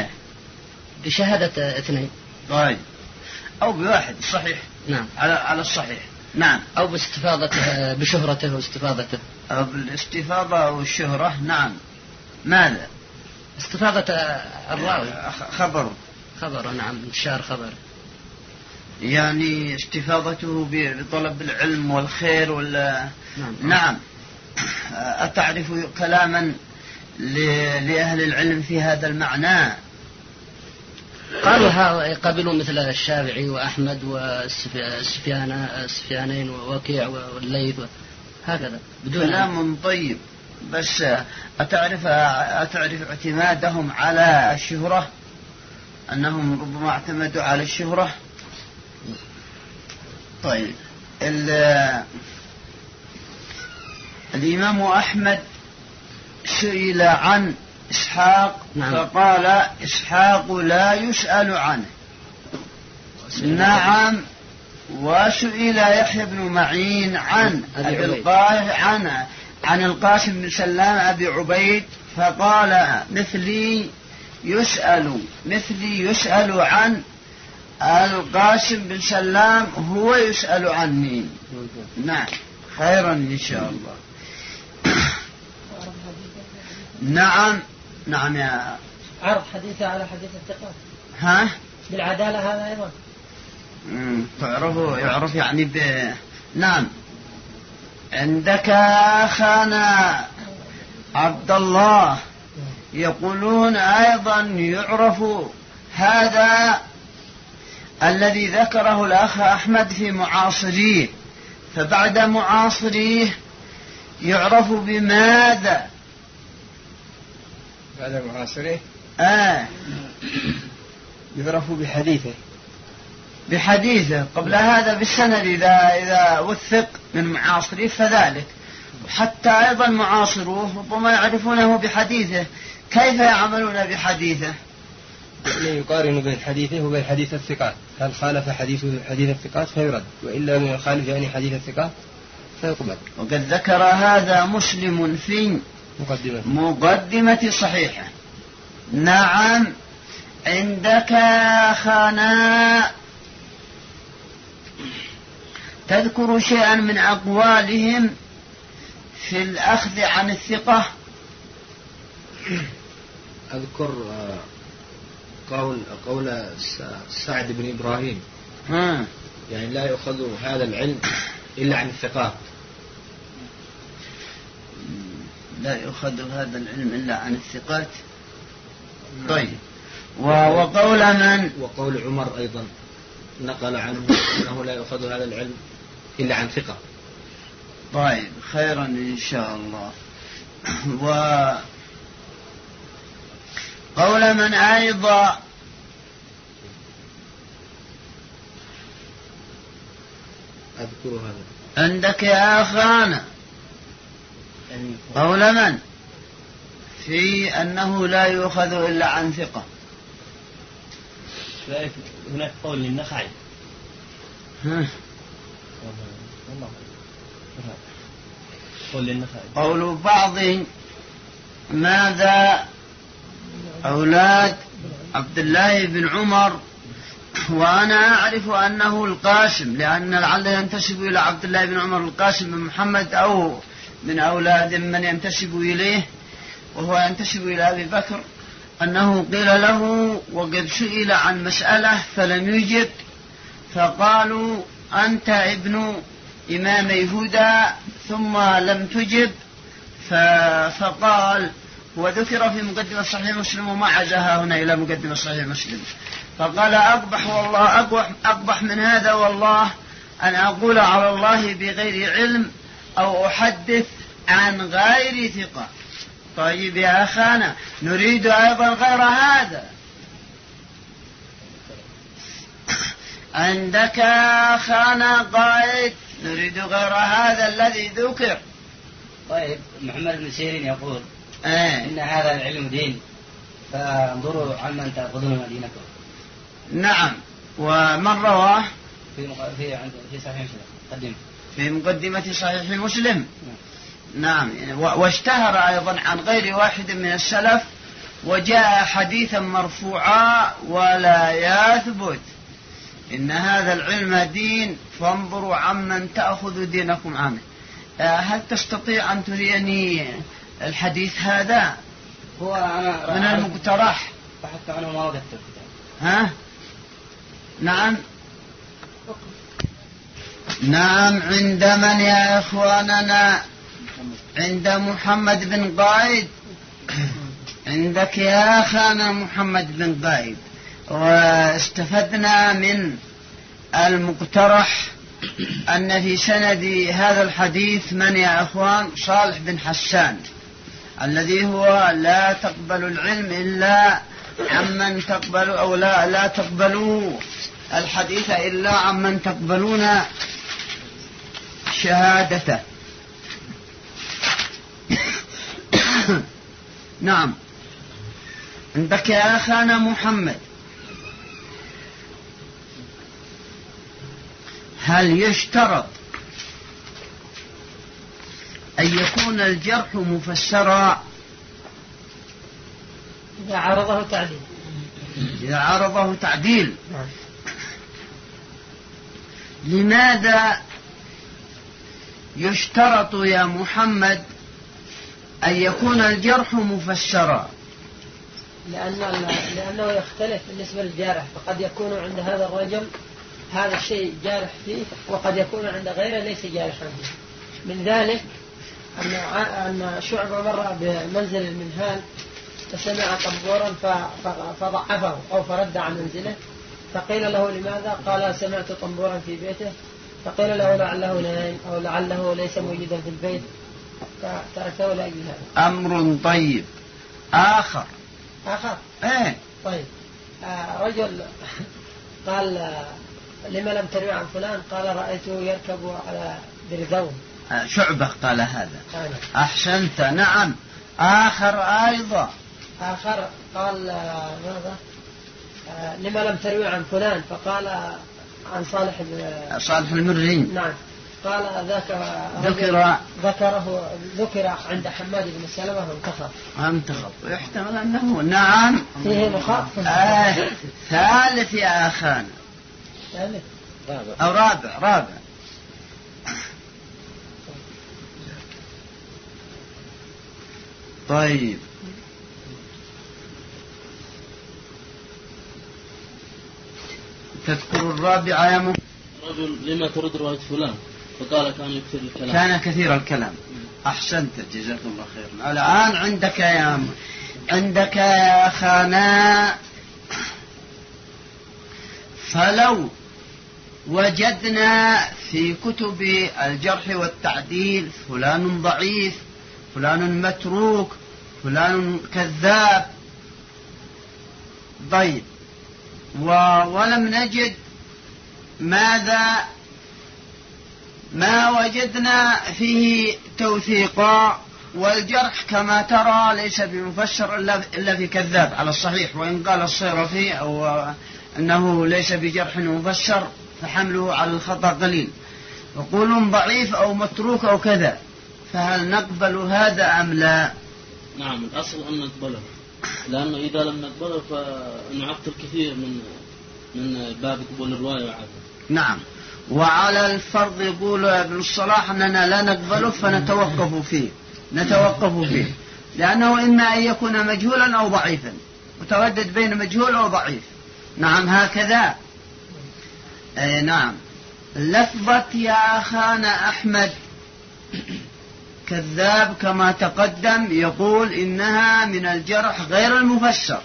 E: بشهادة اثنين.
A: طيب أو بواحد صحيح.
E: نعم
A: على الصحيح. نعم.
E: أو باستفاضة بشهرته واستفاضته.
A: أو بالاستفاضة والشهرة. نعم. ماذا؟
E: استفاضة الراوي.
A: خبر.
E: نعم انتشار خبر.
A: يعني استفاضته بطلب العلم والخير ولا. نعم. أتعرف كلاما لأهل العلم في هذا المعنى؟
E: قالوا قبلوا مثل الشافعي وأحمد والسفيانين ووكيع والليث هكذا بدون
A: كلام طيب. بس أتعرف اعتمادهم على الشهرة، أنهم ربما اعتمدوا على الشهرة. طيب الإمام أحمد سئل عن إسحاق.
E: نعم.
A: فقال إسحاق لا يسأل عنه. نعم. وسئل يحيى بن معين عن عن القاسم بن سلام أبي عبيد، فقال مثلي يسأل عن القاسم بن سلام هو يسأل عني. نعم خيرا إن شاء الله. نعم يا
D: عرض حديثه على حديث الثقات.
A: ها
D: بالعدالة هذا أيضا.
A: يعرف يعني نعم. عندك أخانا عبد الله يقولون أيضا يعرف هذا الذي ذكره الأخ أحمد في معاصريه، فبعد معاصريه يعرف بماذا؟
C: بعد معاصريه
A: يعرف بحديثه. قبل هذا بالسند إذا وثق من معاصريه فذلك. حتى أيضا معاصروه ربما يعرفونه بحديثه. كيف يعملون بحديثه؟
C: يقارن بين حديثه وبين حديث الثقات. هل خالف حديث الثقات فيرد، وإن لم يخالف يعني حديث الثقات فيقبل.
A: وقد ذكر هذا مسلم في مقدمة صحيحة. نعم. عندك خانا تذكر شيئا من أقوالهم في الأخذ عن الثقة؟
I: أذكر قول سعد بن إبراهيم يعني لا يؤخذ هذا العلم إلا عن الثقات.
A: لا يؤخذ هذا العلم إلا عن الثقات. طيب، وقول من؟
I: وقول عمر أيضا نقل عنه أنه لا يؤخذ هذا العلم إلا عن ثقة.
A: طيب، خيرا إن شاء الله. وقول من أيضا؟
I: أذكر هذا
A: عندك يا أخانا قول من في أنه لا يؤخذ إلا عن ثقة؟
G: هناك قول للنخعي.
A: قول بعض ماذا أولاد عبد الله بن عمر، وأنا أعرف أنه القاسم، لأن لعل ينتسب إلى عبد الله بن عمر القاسم بن محمد، أو من أولاد من ينتسب إليه وهو ينتسب إلى أبي بكر، أنه قيل له وقد سئل عن مسألة فلم يجب، فقالوا أنت ابن إمامي هدى ثم لم تجب، فقال وذكر في مقدمة صحيح مسلم وما عزاها هنا إلى مقدمة صحيح مسلم، فقال أقبح من هذا والله أن أقول على الله بغير علم أو أحدث عن غير ثقة. طيب يا أخانا، نريد أيضا غير هذا. عندك أخانا قائد نريد غير هذا الذي ذكر.
E: طيب، محمد بن سيرين يقول إن هذا العلم دين، فانظروا عمن تأخذون دينكم.
A: نعم، ومن رواه
E: في صحيح مسلم، قدم
A: في مقدمة صحيح مسلم. نعم، واشتهر أيضا عن غير واحد من السلف، وجاء حديثا مرفوعا ولا يثبت إن هذا العلم دين، فانظروا عمن تأخذ دينكم عنه. هل تستطيع أن تريني الحديث هذا؟
E: هو أنا
A: من المقترح
E: بحثت عنه ما وجدت
A: الكتاب. نعم، عند من يا إخواننا؟ عند محمد بن قائد. عندك يا أخانا محمد بن قائد. واستفدنا من المقترح أن في سند هذا الحديث من يا أخوان؟ صالح بن حسان، الذي هو لا تقبل العلم إلا عمن تقبل، أو لا تقبلوا الحديث إلا عمن تقبلون شهادته. نعم، عندك يا أخانا محمد، هل يشترط أن يكون الجرح مفسرا؟
D: إذا عرضه تعديل.
A: إذا عرضه تعديل. لماذا يشترط يا محمد أن يكون الجرح مفسرا؟
D: لأنه يختلف بالنسبة للجارح، فقد يكون عند هذا الرجل هذا الشيء جارح فيه، وقد يكون عند غيره ليس جارحا فيه. من ذلك أن شعبة مر بمنزل المنهال فسمع طنبورا فضعفه أو فرد عن منزله، فقيل له لماذا؟ قال سمعت طنبورا في بيته، فقيل له لعله نائم أو لعله ليس موجودا في البيت، فتركه لأجل هذا.
A: أمر طيب. آخر.
D: طيب، رجل قال لما لم تروي عن فلان؟ قال رأيته يركب على درذون.
A: شعبة قال هذا. أحسنت. نعم. آخر أيضا.
D: آخر قال ماذا؟ لما لم تروي عن فلان؟ فقال عن صالح
A: المري.
D: نعم. قال ذكر عند حماد بن سلمة
A: انتخب يحتمل أنه نعم
D: فيه نخاط
A: ثالث يا أخانا
D: ثالث
A: أو رابع طيب تذكر الرابعة يا
F: رجل لما ترد رواية فلان فقال كان يكثر الكلام
A: كان كثير الكلام. أحسنت جزاك الله خير. الآن عندك يا أخانا فلو وجدنا في كتب الجرح والتعديل فلان ضعيف فلان متروك فلان كذاب ضيب ولم نجد ما وجدنا فيه توثيقا، والجرح كما ترى ليس بمفسر إلا في كذاب على الصحيح، وإن قال الصيرفي أو أنه ليس بجرح مفسر فحمله على الخطأ قليل، وقول ضعيف أو متروك أو كذا، فهل نقبل هذا أم لا؟
F: نعم الأصل أن نقبله، لأنه إذا لم نقبله فنعطل كثير من باب قبول الرواية وعادة.
A: نعم، وعلى الفرض يقول ابن الصلاح أننا لا نقبله فنتوقف فيه لأنه إما أن يكون مجهولا أو ضعيفا، متردد بين مجهول أو ضعيف. نعم هكذا. نعم. لفظة يا أخانا أحمد كذاب كما تقدم يقول إنها من الجرح غير المفسر،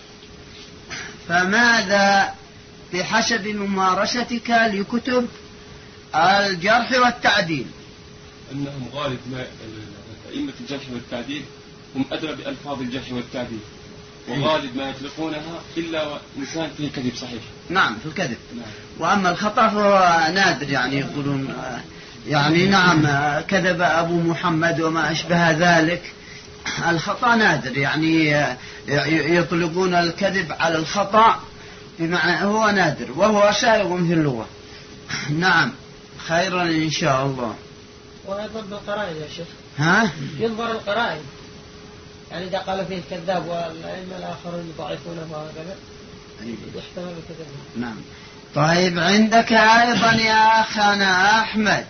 A: فماذا بحسب ممارستك لكتب الجرح والتعديل؟
H: أنهم غالب ما أئمة الجرح والتعديل هم أدرى بألفاظ الجرح والتعديل، وغالب ما يطلقونها إلا إنسان فيه كذب صحيح.
A: نعم في الكذب. نعم. وأما الخطأ فهو نادر، يعني يقولون يعني نعم كذب أبو محمد وما أشبه ذلك، الخطأ نادر، يعني يطلقون الكذب على الخطأ بمعنى هو نادر وهو سائغ في اللغة. نعم خيرا إن شاء الله.
D: وأيضا بالقرائن يا شيخ.
A: ينظر
D: القرائن، يعني إذا قال فيه الكذاب والأئمة الآخرين يضعفونه وهكذا يحتمل الكذب.
A: نعم. طيب عندك أيضا يا أخانا أحمد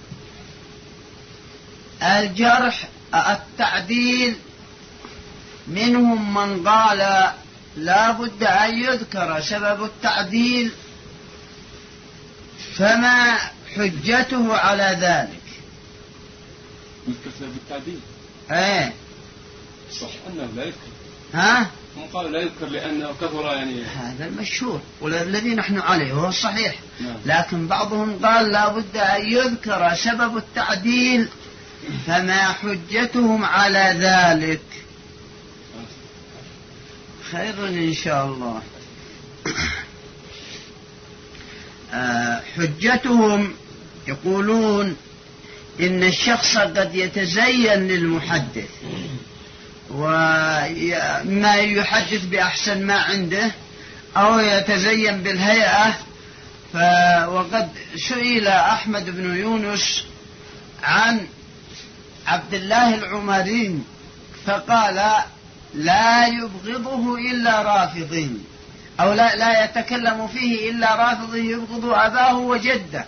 A: الجرح التعديل، منهم من قال لا بد أن يذكر سبب التعديل، فما حجته على ذلك؟
H: يذكر سبب التعديل؟ صح أنه لا يذكر. هم قالوا لا يذكر لأنه كثر، يعني
A: هذا المشهور والذي نحن عليه وهو الصحيح. لكن بعضهم قال لا بد أن يذكر سبب التعديل، فما حجتهم على ذلك؟ خير إن شاء الله. حجتهم يقولون إن الشخص قد يتزين للمحدث وما يحدث بأحسن ما عنده أو يتزين بالهيئة، وقد سئل أحمد بن يونس عن عبد الله العمري فقال لا يبغضه إلا رافضين، أو لا يتكلم فيه إلا رافض يبغض أباه وجده.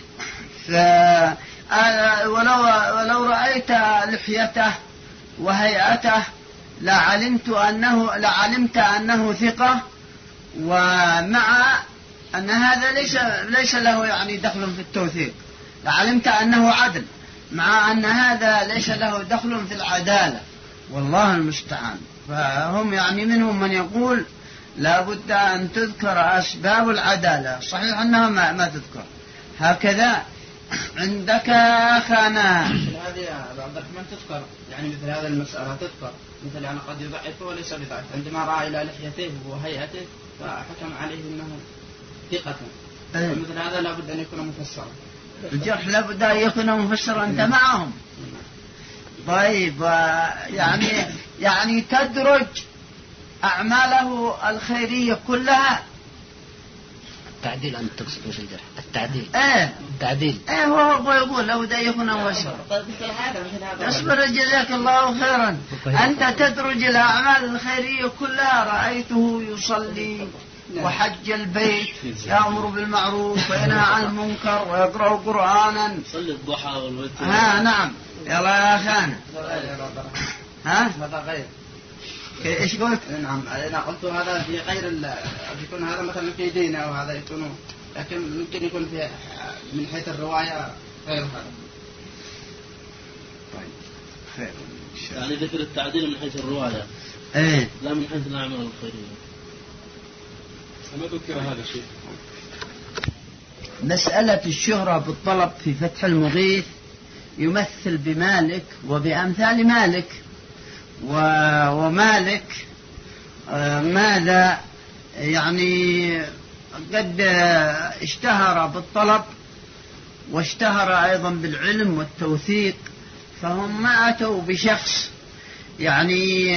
A: ولو رأيت لحيته وهيئته لعلمت أنه ثقة، ومع أن هذا ليس له يعني دخل في التوثيق، لعلمت أنه عدل، مع أن هذا ليس له دخل في العدالة، والله المستعان. فهم يعني منهم من يقول لا بد أن تذكر أسباب العدالة، صحيح أنها ما تذكر. هكذا عندك أخانا
G: هذه عبد الرحمن تذكر، يعني مثل هذه المسألة تذكر، مثل يعني قد يضعف وليس بضعف، عندما رأى إلى لحيته وهيئته فحكم عليه أنه ثقة. مثل هذا لا بد أن يكون مفسرا.
A: الجرح لا بد أن يكون مفسرا، أنت معهم. طيب يعني تدرج أعماله الخيرية كلها
E: التعديل أنت تقصد مش الجرح؟ التعديل.
A: التعديل. هو يقول لو دا يكون أوسع. اصبر جزاك الله خيرا. أنت تدرج الأعمال الخيرية كلها. رأيته يصلي وحج البيت، يأمر بالمعروف وينهى عن المنكر ويقرأ قرآنا.
F: صلي الضحى والوتر.
A: نعم. يلا يا أخانا.
G: هذا غير.
A: ايش قلت؟
G: نعم انا قلت هذا في غير يكون هذا مثلا في دينه او هذا يكون، لكن ممكن يكون في من حيث الروايه غير هذا.
A: طيب خير.
F: يعني ذكر التعديل من حيث الروايه. لا من حيث الاعمال الخيريه.
H: ما ذكر هذا الشيء.
A: مسألة الشهرة بالطلب في فتح المغيث يمثل بمالك وبأمثال مالك. ومالك ماذا يعني قد اشتهر بالطلب واشتهر أيضا بالعلم والتوثيق، فهم ما أتوا بشخص يعني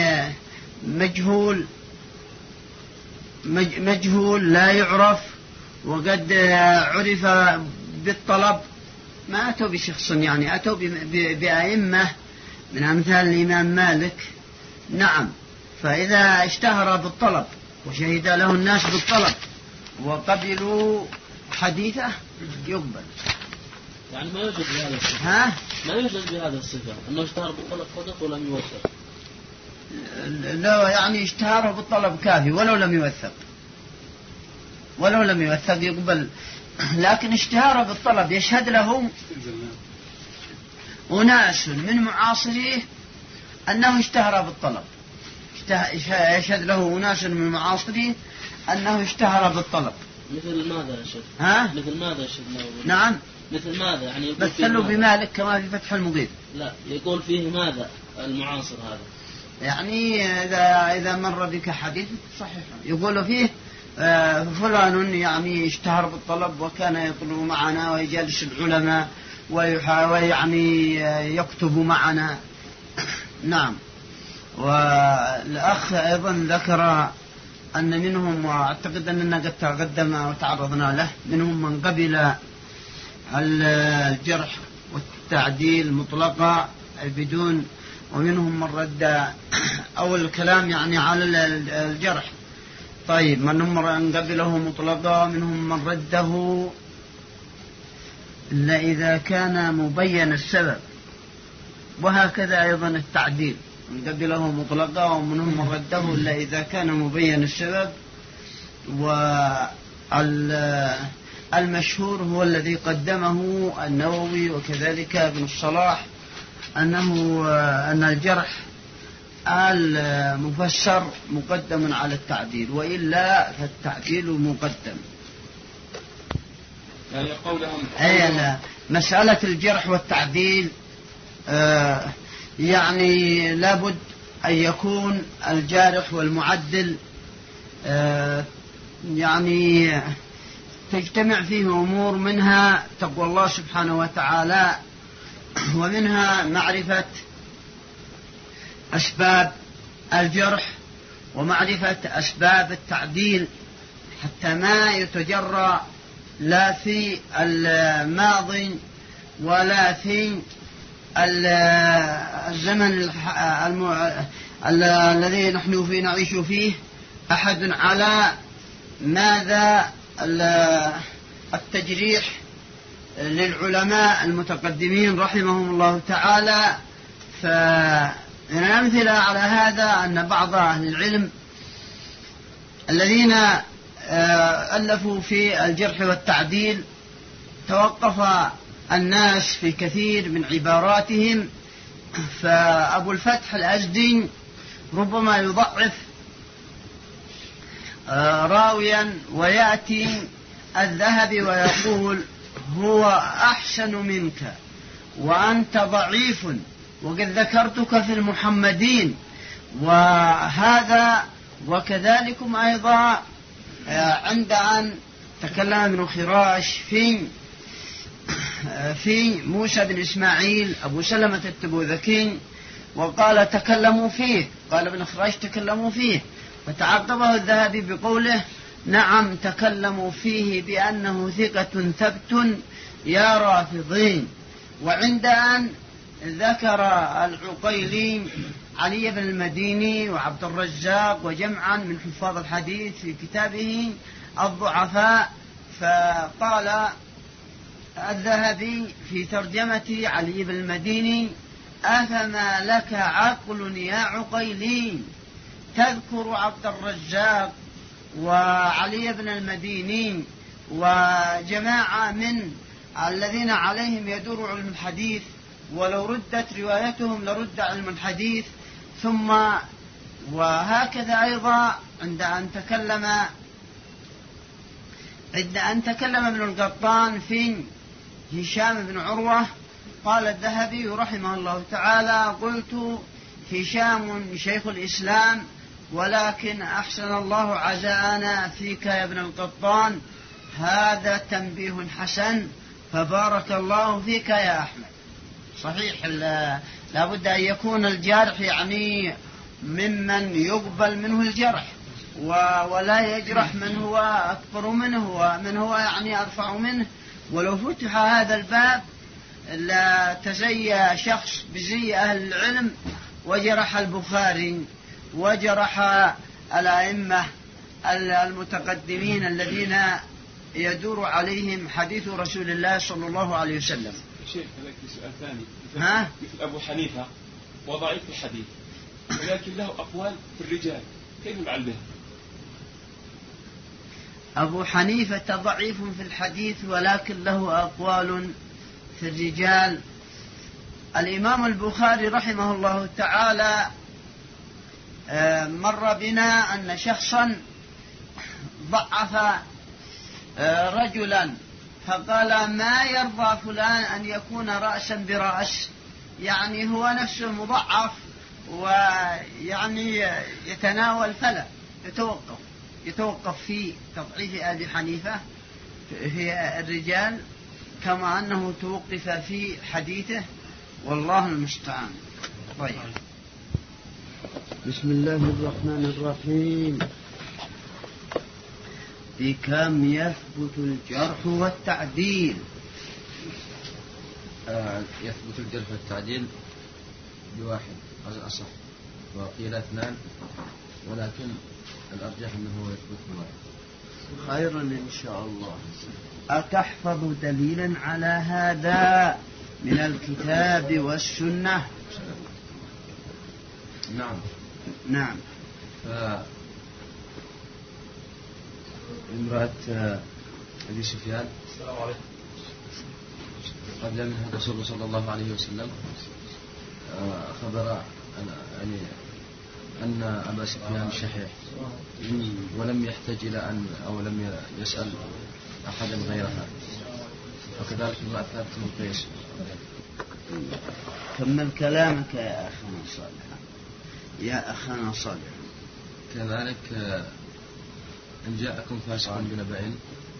A: مجهول لا يعرف وقد عرف بالطلب، ما أتوا بشخص يعني أتوا بأئمة من أمثال الإمام مالك. نعم. فإذا اشتهر بالطلب وشهد له الناس بالطلب وقبلوا حديثه يقبل.
F: يعني ما يوجد بهذا الصفة. ما يوجد بهذا الصفة أنه اشتهر بالطلب فقط ولم يوثق.
A: لا يعني اشتهاره بالطلب كافي ولو لم يوثق يقبل. لكن اشتهاره بالطلب يشهد له أناس من معاصريه أنه اشتهر بالطلب. يشهد له أناس من معاصريه أنه اشتهر بالطلب.
F: مثل ماذا يا شيخ؟ مثل ماذا يشهد له؟
A: نعم.
F: مثل ماذا يعني؟
A: مثلوا بمالك كما في فتح المغيث.
F: لا يقول فيه ماذا المعاصر هذا؟
A: يعني إذا مر بك حديث صحيح يقول فيه فلان يعني اشتهر بالطلب وكان يطلب معنا ويجالس العلماء ويعني يكتب معنا. نعم. والأخ أيضا ذكر أن منهم، وأعتقد أننا قد تقدم وتعرضنا له، منهم من قبل الجرح والتعديل مطلقا بدون، ومنهم من رد أو الكلام يعني على الجرح. طيب منهم من قبله مطلقا ومنهم من رده إلا إذا كان مبين السبب، وهكذا أيضا التعديل من قبله مطلقا ومنهم من رده إلا إذا كان مبين السبب. والمشهور هو الذي قدمه النووي وكذلك ابن الصلاح أن الجرح المفسر مقدم على التعديل، وإلا فالتعديل مقدم.
H: يعني قولهم
A: لا مسألة الجرح والتعديل يعني لابد أن يكون الجارح والمعدل يعني تجتمع فيه أمور، منها تقوى الله سبحانه وتعالى، ومنها معرفة أسباب الجرح ومعرفة أسباب التعديل، حتى ما يتجرى لا في الماضي ولا في الزمن الذي نحن فيه نعيش فيه أحد على ماذا التجريح للعلماء المتقدمين رحمهم الله تعالى. فمن الأمثلة على هذا أن بعض أهل العلم الذين ألفوا في الجرح والتعديل توقف الناس في كثير من عباراتهم، فأبو الفتح الأزدي ربما يضعف راويا ويأتي الذهبي ويقول هو أحسن منك وأنت ضعيف وقد ذكرتك في المحمدين، وهذا وكذلكم أيضا عند أن تكلم ابن خراش في موسى بن إسماعيل أبو سلمة التبوذكي وقال تكلموا فيه، قال ابن خراش تكلموا فيه، فتعقبه الذهبي بقوله نعم تكلموا فيه بأنه ثقة ثبت يا رافضين. وعند أن ذكر العقيلي علي بن المديني وعبد الرزاق وجمعا من حفاظ الحديث في كتابه الضعفاء، فقال الذهبي في ترجمة علي بن المديني: أفما لك عقل يا عقيلي تذكر عبد الرزاق وعلي بن المديني وجماعة من الذين عليهم يدور علم الحديث، ولو ردت روايتهم لرد علم الحديث. ثم وهكذا أيضا عند أن تكلم ابن القطان في هشام بن عروة، قال الذهبي رحمه الله تعالى: قلت هشام شيخ الإسلام، ولكن أحسن الله عزاءنا فيك يا ابن القطان، هذا تنبيه حسن، فبارك الله فيك يا أحمد. صحيح لابد أن يكون الجارح يعني ممن يقبل منه الجرح، ولا يجرح من هو أكبر منه ومن هو يعني أرفع منه. ولو فتح هذا الباب لا تزي شخص بزي أهل العلم وجرح البخاري وجرح الأئمة المتقدمين الذين يدور عليهم حديث رسول الله صلى الله عليه وسلم.
H: شيخ هذاك سؤال ثاني، مثل أبو حنيفة وضعيف الحديث، ولكن له أقوال في الرجال، كيف نفعل به؟
A: أبو حنيفة ضعيف في الحديث ولكن له أقوال في الرجال. الإمام البخاري رحمه الله تعالى مر بنا أن شخصا ضعف رجلا، فقال: ما يرضى فلان أن يكون رأسا برأس، يعني هو نفسه مضعف ويعني يتناول فلا يتوقف في تضعيف أبي حنيفة في الرجال كما أنه توقف في حديثه، والله المستعان. طيب، بسم الله الرحمن الرحيم. بكم يثبت الجرح والتعديل؟
B: يثبت الجرح والتعديل بواحد أصح، وقيل 2، ولكن الأرجح أنه يثبت بواحد.
A: خيرا إن شاء الله. أتحفظ دليلا على هذا من الكتاب والسنة؟
B: نعم. امرأة أبي سفيان قبل منها الرسول صلى الله عليه وسلم خبر أن أبا سفيان شحيح، ولم يحتج إلى أن أو لم يسأل أحدا غيرها، وكذلك امرأة ثابت بن قيس.
A: كمل كلامك يا أخانا صالح.
B: كذلك إن جاءكم فاسق بنبأ،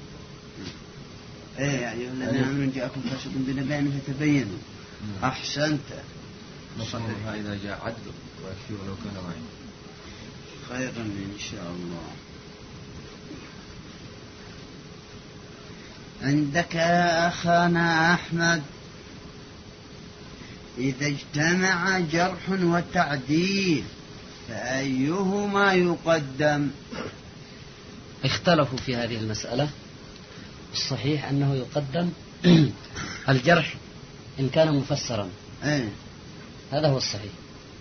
A: يعني الذين آمنوا جاءكم فاسق بنبأ فتبينوا. أحسنت.
B: نصرها إذا جاء عدل ويكفي ولو كان واحد.
A: خيرا إن شاء الله. عندك يا أخانا أحمد إذا اجتمع جرح وتعديل فأيهما يقدم؟
E: اختلفوا في هذه المسألة. الصحيح أنه يقدم الجرح إن كان مفسرا. هذا هو الصحيح.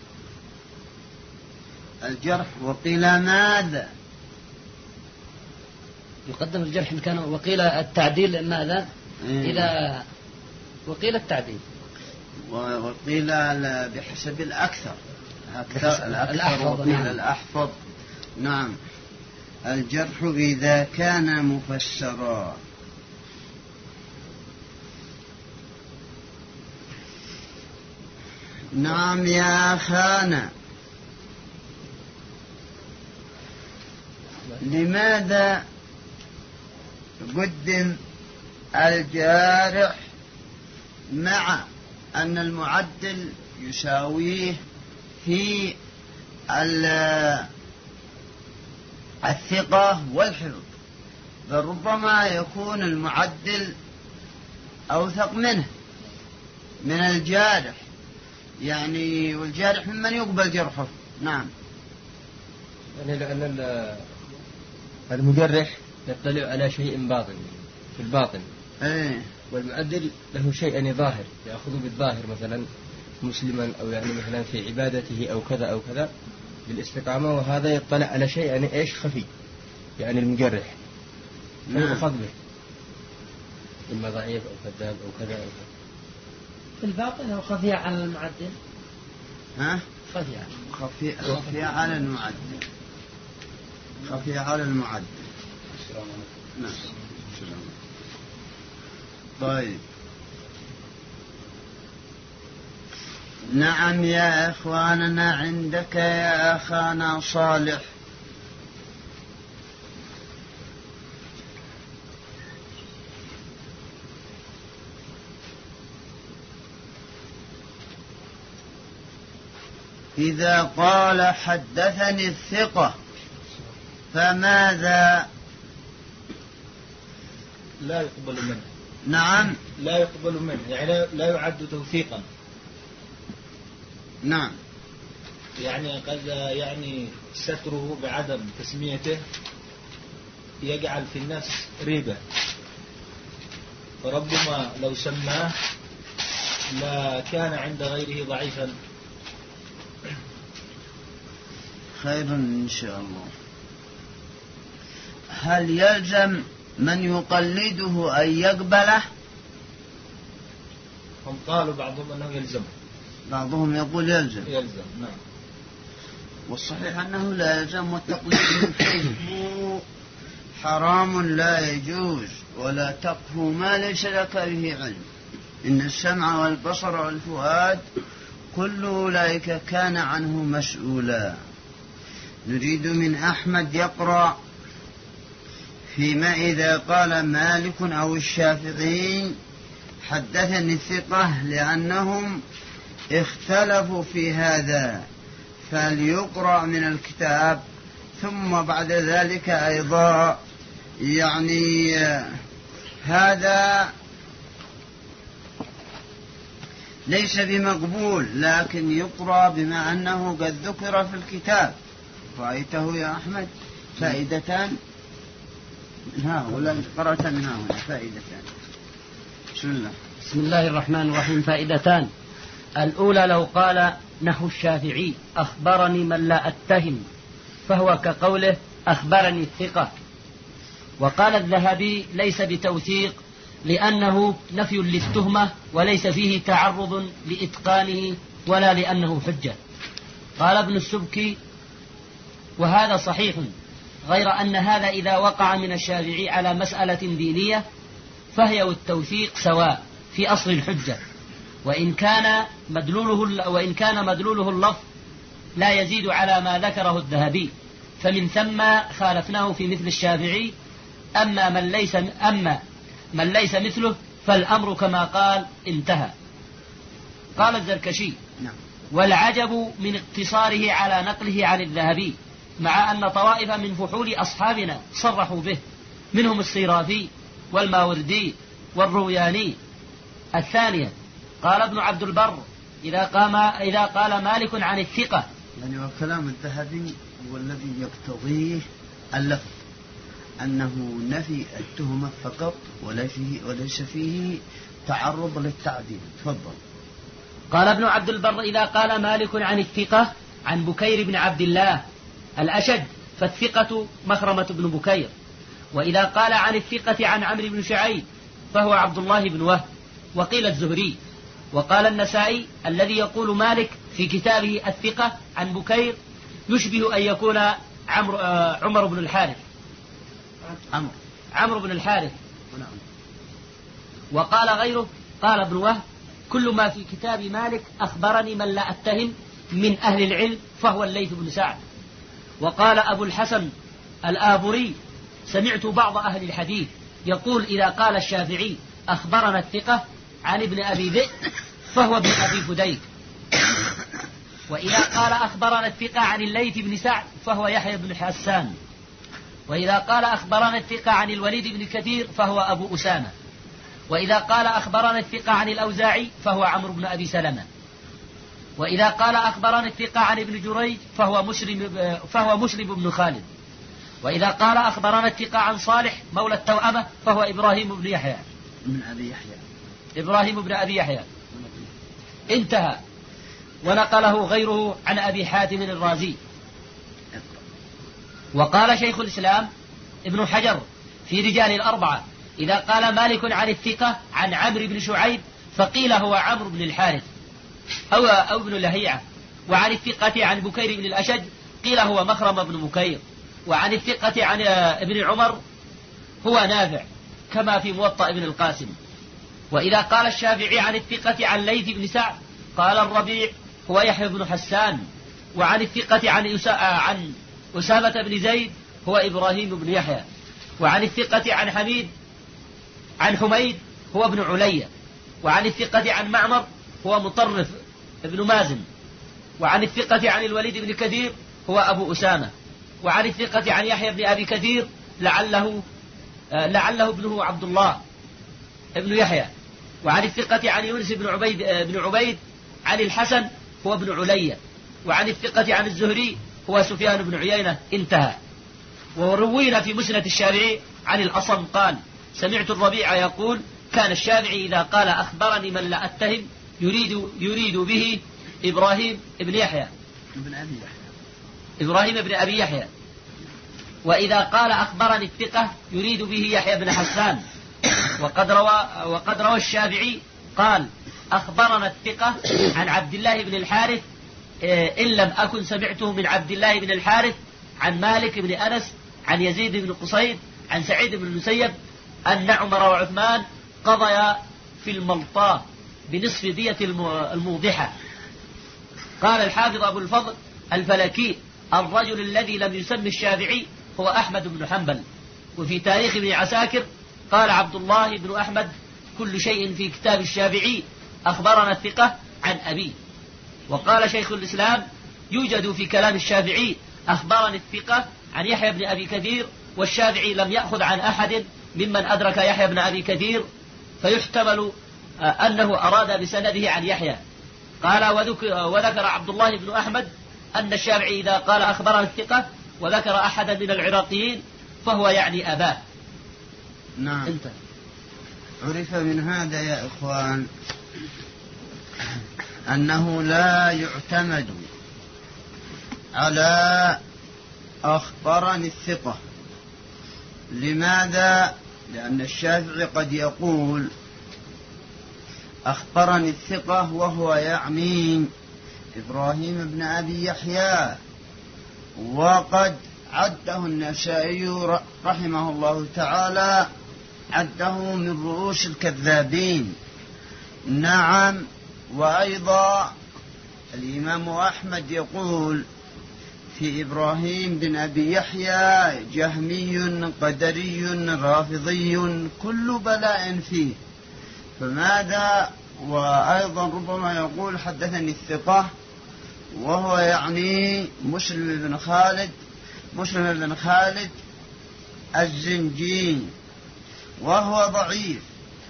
A: الجرح. وقيل ماذا؟
E: يقدم الجرح إن كان، وقيل التعديل ماذا؟ إذا وقيل التعديل،
A: وقيل بحسب الأكثر. الأكثر وقيل الأحفظ. نعم. الجرح إذا كان مفسرا. نعم يا أخانا. لماذا قدم الجارح مع أن المعدل يساويه في الثقة والحفظ؟ بل ربما يكون المعدل أوثق منه من الجارح، يعني والجارح ممن يقبل جرحه. نعم.
C: يعني لأن المجرح يطلع على شيء باطن في الباطن، والمعدل له شيء ظاهر يأخذ بالظاهر، مثلا مسلما أو يعني مثلا في عبادته أو كذا أو كذا بالاستقامة، وهذا يطلع على شيء يعني إيش خفي، يعني المجرح يؤخذ به إما ضعيف أو كذاب أو كذا أو كذا.
D: في الباطن أو خفي على المعدل؟
A: خفي على المعدل. خفي على المعدل. طيب. نعم يا إخواننا، عندك يا أخانا صالح. إذا قال حدثني الثقة فماذا؟
I: لا يقبل منه.
A: نعم،
I: لا يقبل منه، يعني لا يعد توثيقا.
A: نعم،
I: يعني قد يعني ستره بعدم تسميته يجعل في الناس ريبة، فربما لو سماه لا كان عند غيره ضعيفا.
A: خير إن شاء الله. هل يلزم من يقلده أن يقبله؟
I: هم قالوا بعضهم أنه يلزم،
A: بعضهم يقول يلزم.
I: نعم.
A: والصحيح أنه لا يلزم، والتقليد فيه حرام لا يجوز، ولا تقف ما ليس لك به علم. إن السمع والبصر والفؤاد كل أولئك كان عنه مسؤولا. نريد من أحمد يقرأ فيما إذا قال مالك أو الشافعي حدثني الثقة، لأنهم اختلفوا في هذا، فليقرأ من الكتاب. ثم بعد ذلك أيضا يعني هذا ليس بمقبول، لكن يقرأ بما أنه قد ذكر في الكتاب. رأيته يا أحمد؟ فائدتان من هؤلاء، قرأت من هؤلاء فائدتان.
J: بسم الله الرحمن الرحيم. فائدتان. الأولى لو قال نحو الشافعي أخبرني من لا أتهم، فهو كقوله أخبرني الثقة. وقال الذهبي ليس بتوثيق، لأنه نفي للتهمة وليس فيه تعرض لإتقانه ولا لأنه حجة. قال ابن السبكي وهذا صحيح، غير أن هذا إذا وقع من الشافعي على مسألة دينية فهي والتوثيق سواء في أصل الحجة، وإن كان مدلوله اللفظ لا يزيد على ما ذكره الذهبي، فمن ثم خالفناه في مثل الشافعي. أما من ليس مثله فالأمر كما قال انتهى. قال الزركشي والعجب من اقتصاره على نقله عن الذهبي، مع أن طوائف من فحول أصحابنا صرحوا به، منهم الصيرافي والماوردي والروياني. الثانية قال ابن عبد البر إذا قال مالك عن الثقة،
A: يعني وكلام الذهبي هو الذي يقتضيه اللفظ أنه نفي التهمة فقط وليس فيه تعرض للتعديل. تفضل.
J: قال ابن عبد البر إذا قال مالك عن الثقة عن بكير بن عبد الله الأشد فالثقة مخرمة بن بكير. وإذا قال عن الثقة عن عمرو بن شعيب فهو عبد الله بن وهب. وقيل الزهري. وقال النسائي الذي يقول مالك في كتابه الثقة عن بكير يشبه أن يكون عمر بن الحارث. عمرو بن الحارث. وقال غيره قال ابن وهب كل ما في كتاب مالك أخبرني من لا أتهم من أهل العلم فهو الليث بن سعد. وقال أبو الحسن الآبري سمعت بعض أهل الحديث يقول إذا قال الشافعي أخبرنا الثقة عن ابن أبي ذئب فهو ابن أبي فديك، وإذا قال أخبرنا الثقة عن الليث بن سعد فهو يحيى بن حسان. وإذا قال أخبرنا الثقة عن الوليد بن كثير فهو أبو أسامة. وإذا قال أخبرنا الثقة عن الأوزاعي فهو عمرو بن أبي سلمة. وإذا قال أخبرنا الثقة عن ابن جريج فهو مسلم بن خالد. وإذا قال أخبرنا الثقة عن صالح مولى التوأمة فهو إبراهيم بن يحيى
A: من أبي يحيى.
J: إبراهيم بن أبي يحيى. انتهى. ونقله غيره عن أبي حاتم الرازي. وقال شيخ الإسلام ابن حجر في رجال الأربعة: إذا قال مالك عن الثقة عن عمرو بن شعيب فقيل هو عمرو بن الحارث أو ابن لهيعة. وعن الثقة عن بكير بن الأشج قيل هو مخرم بن بكير. وعن الثقة عن ابن عمر هو نافع كما في موطأ ابن القاسم. وإذا قال الشافعي عن الثقة عن ليث بن سعد قال الربيع هو يحيى بن حسان. وعن الثقة عن أسامة بن زيد هو إبراهيم بن يحيى. وعن الثقة عن حميد هو ابن علية. وعن الثقة عن معمر هو مطرف ابن مازن. وعن الثقة عن الوليد بن كثير هو أبو أسامة. وعن الثقة عن يحيى بن أبي كثير لعله ابنه عبد الله ابن يحيى. وعن الثقة عن يونس بن عبيد عن الحسن هو ابن علية. وعن الثقة عن الزهري هو سفيان بن عيينة. انتهى. وروينا في مسند الشافعي عن الأصم قال: سمعت الربيع يقول: كان الشافعي إذا قال أخبرني من لا أتهم يريد به إبراهيم بن يحيى إبراهيم بن أبي يحيى. وإذا قال أخبرني الثقة يريد به يحيى بن حسان. وقد روى الشافعي قال: أخبرنا الثقة عن عبد الله بن الحارث إن لم أكن سمعته من عبد الله بن الحارث عن مالك بن أنس عن يزيد بن قصيد عن سعيد بن المسيب أن عمر وعثمان قضيا في الملطاة بنصف دية الموضحة. قال الحافظ أبو الفضل الفلكي: الرجل الذي لم يسمي الشافعي هو أحمد بن حنبل. وفي تاريخ ابن عساكر قال عبد الله بن أحمد: كل شيء في كتاب الشافعي أخبرنا الثقة عن أبيه. وقال شيخ الإسلام: يوجد في كلام الشافعي أخبرني الثقة عن يحيى بن أبي كثير، والشافعي لم يأخذ عن أحد ممن أدرك يحيى بن أبي كثير، فيحتمل أنه أراد بسنده عن يحيى. قال: وذكر عبد الله بن أحمد أن الشافعي إذا قال أخبرنا الثقة وذكر أحدا من العراقيين فهو يعني أباه.
A: نعم.
J: انت.
A: عرف من هذا يا إخوان أنه لا يعتمد على أخبرني الثقة. لماذا؟ لأن الشافعي قد يقول أخبرني الثقة وهو يعني إبراهيم بن أبي يحيى، وقد عده النسائي رحمه الله تعالى عده من رؤوس الكذابين. نعم. وأيضا الإمام أحمد يقول في إبراهيم بن أبي يحيى جهمي قدري رافضي كل بلاء فيه. فماذا؟ وأيضا ربما يقول حدثني الثقة وهو يعني مسلم بن خالد الزنجي وهو ضعيف.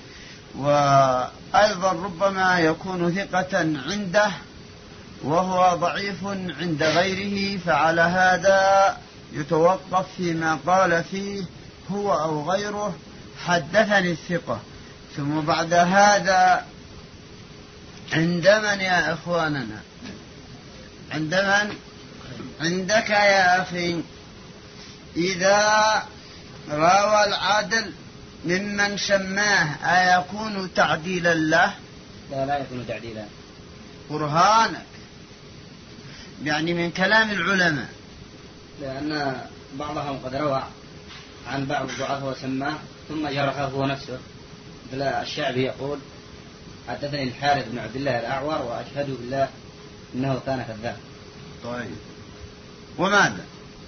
A: وأيضا ربما يكون ثقة عنده وهو ضعيف عند غيره، فعلى هذا يتوقف فيما قال فيه هو أو غيره حدثني الثقة. ثم بعد هذا عند من يا إخواننا؟ عند من؟ عندك يا أخي. إذا روى العدل ممن سماه أيكون تعديلا له؟
E: لا يكون تعديلا.
A: برهانك يعني من كلام العلماء،
E: لأن بعضهم قد روى عن بعض الضعاف وسماه ثم جرحه هو نفسه. الشعبي يقول: حدثني الحارث بن عبد الله الأعور وأشهد بالله إنه كان كذاب.
A: طيب. وماذا؟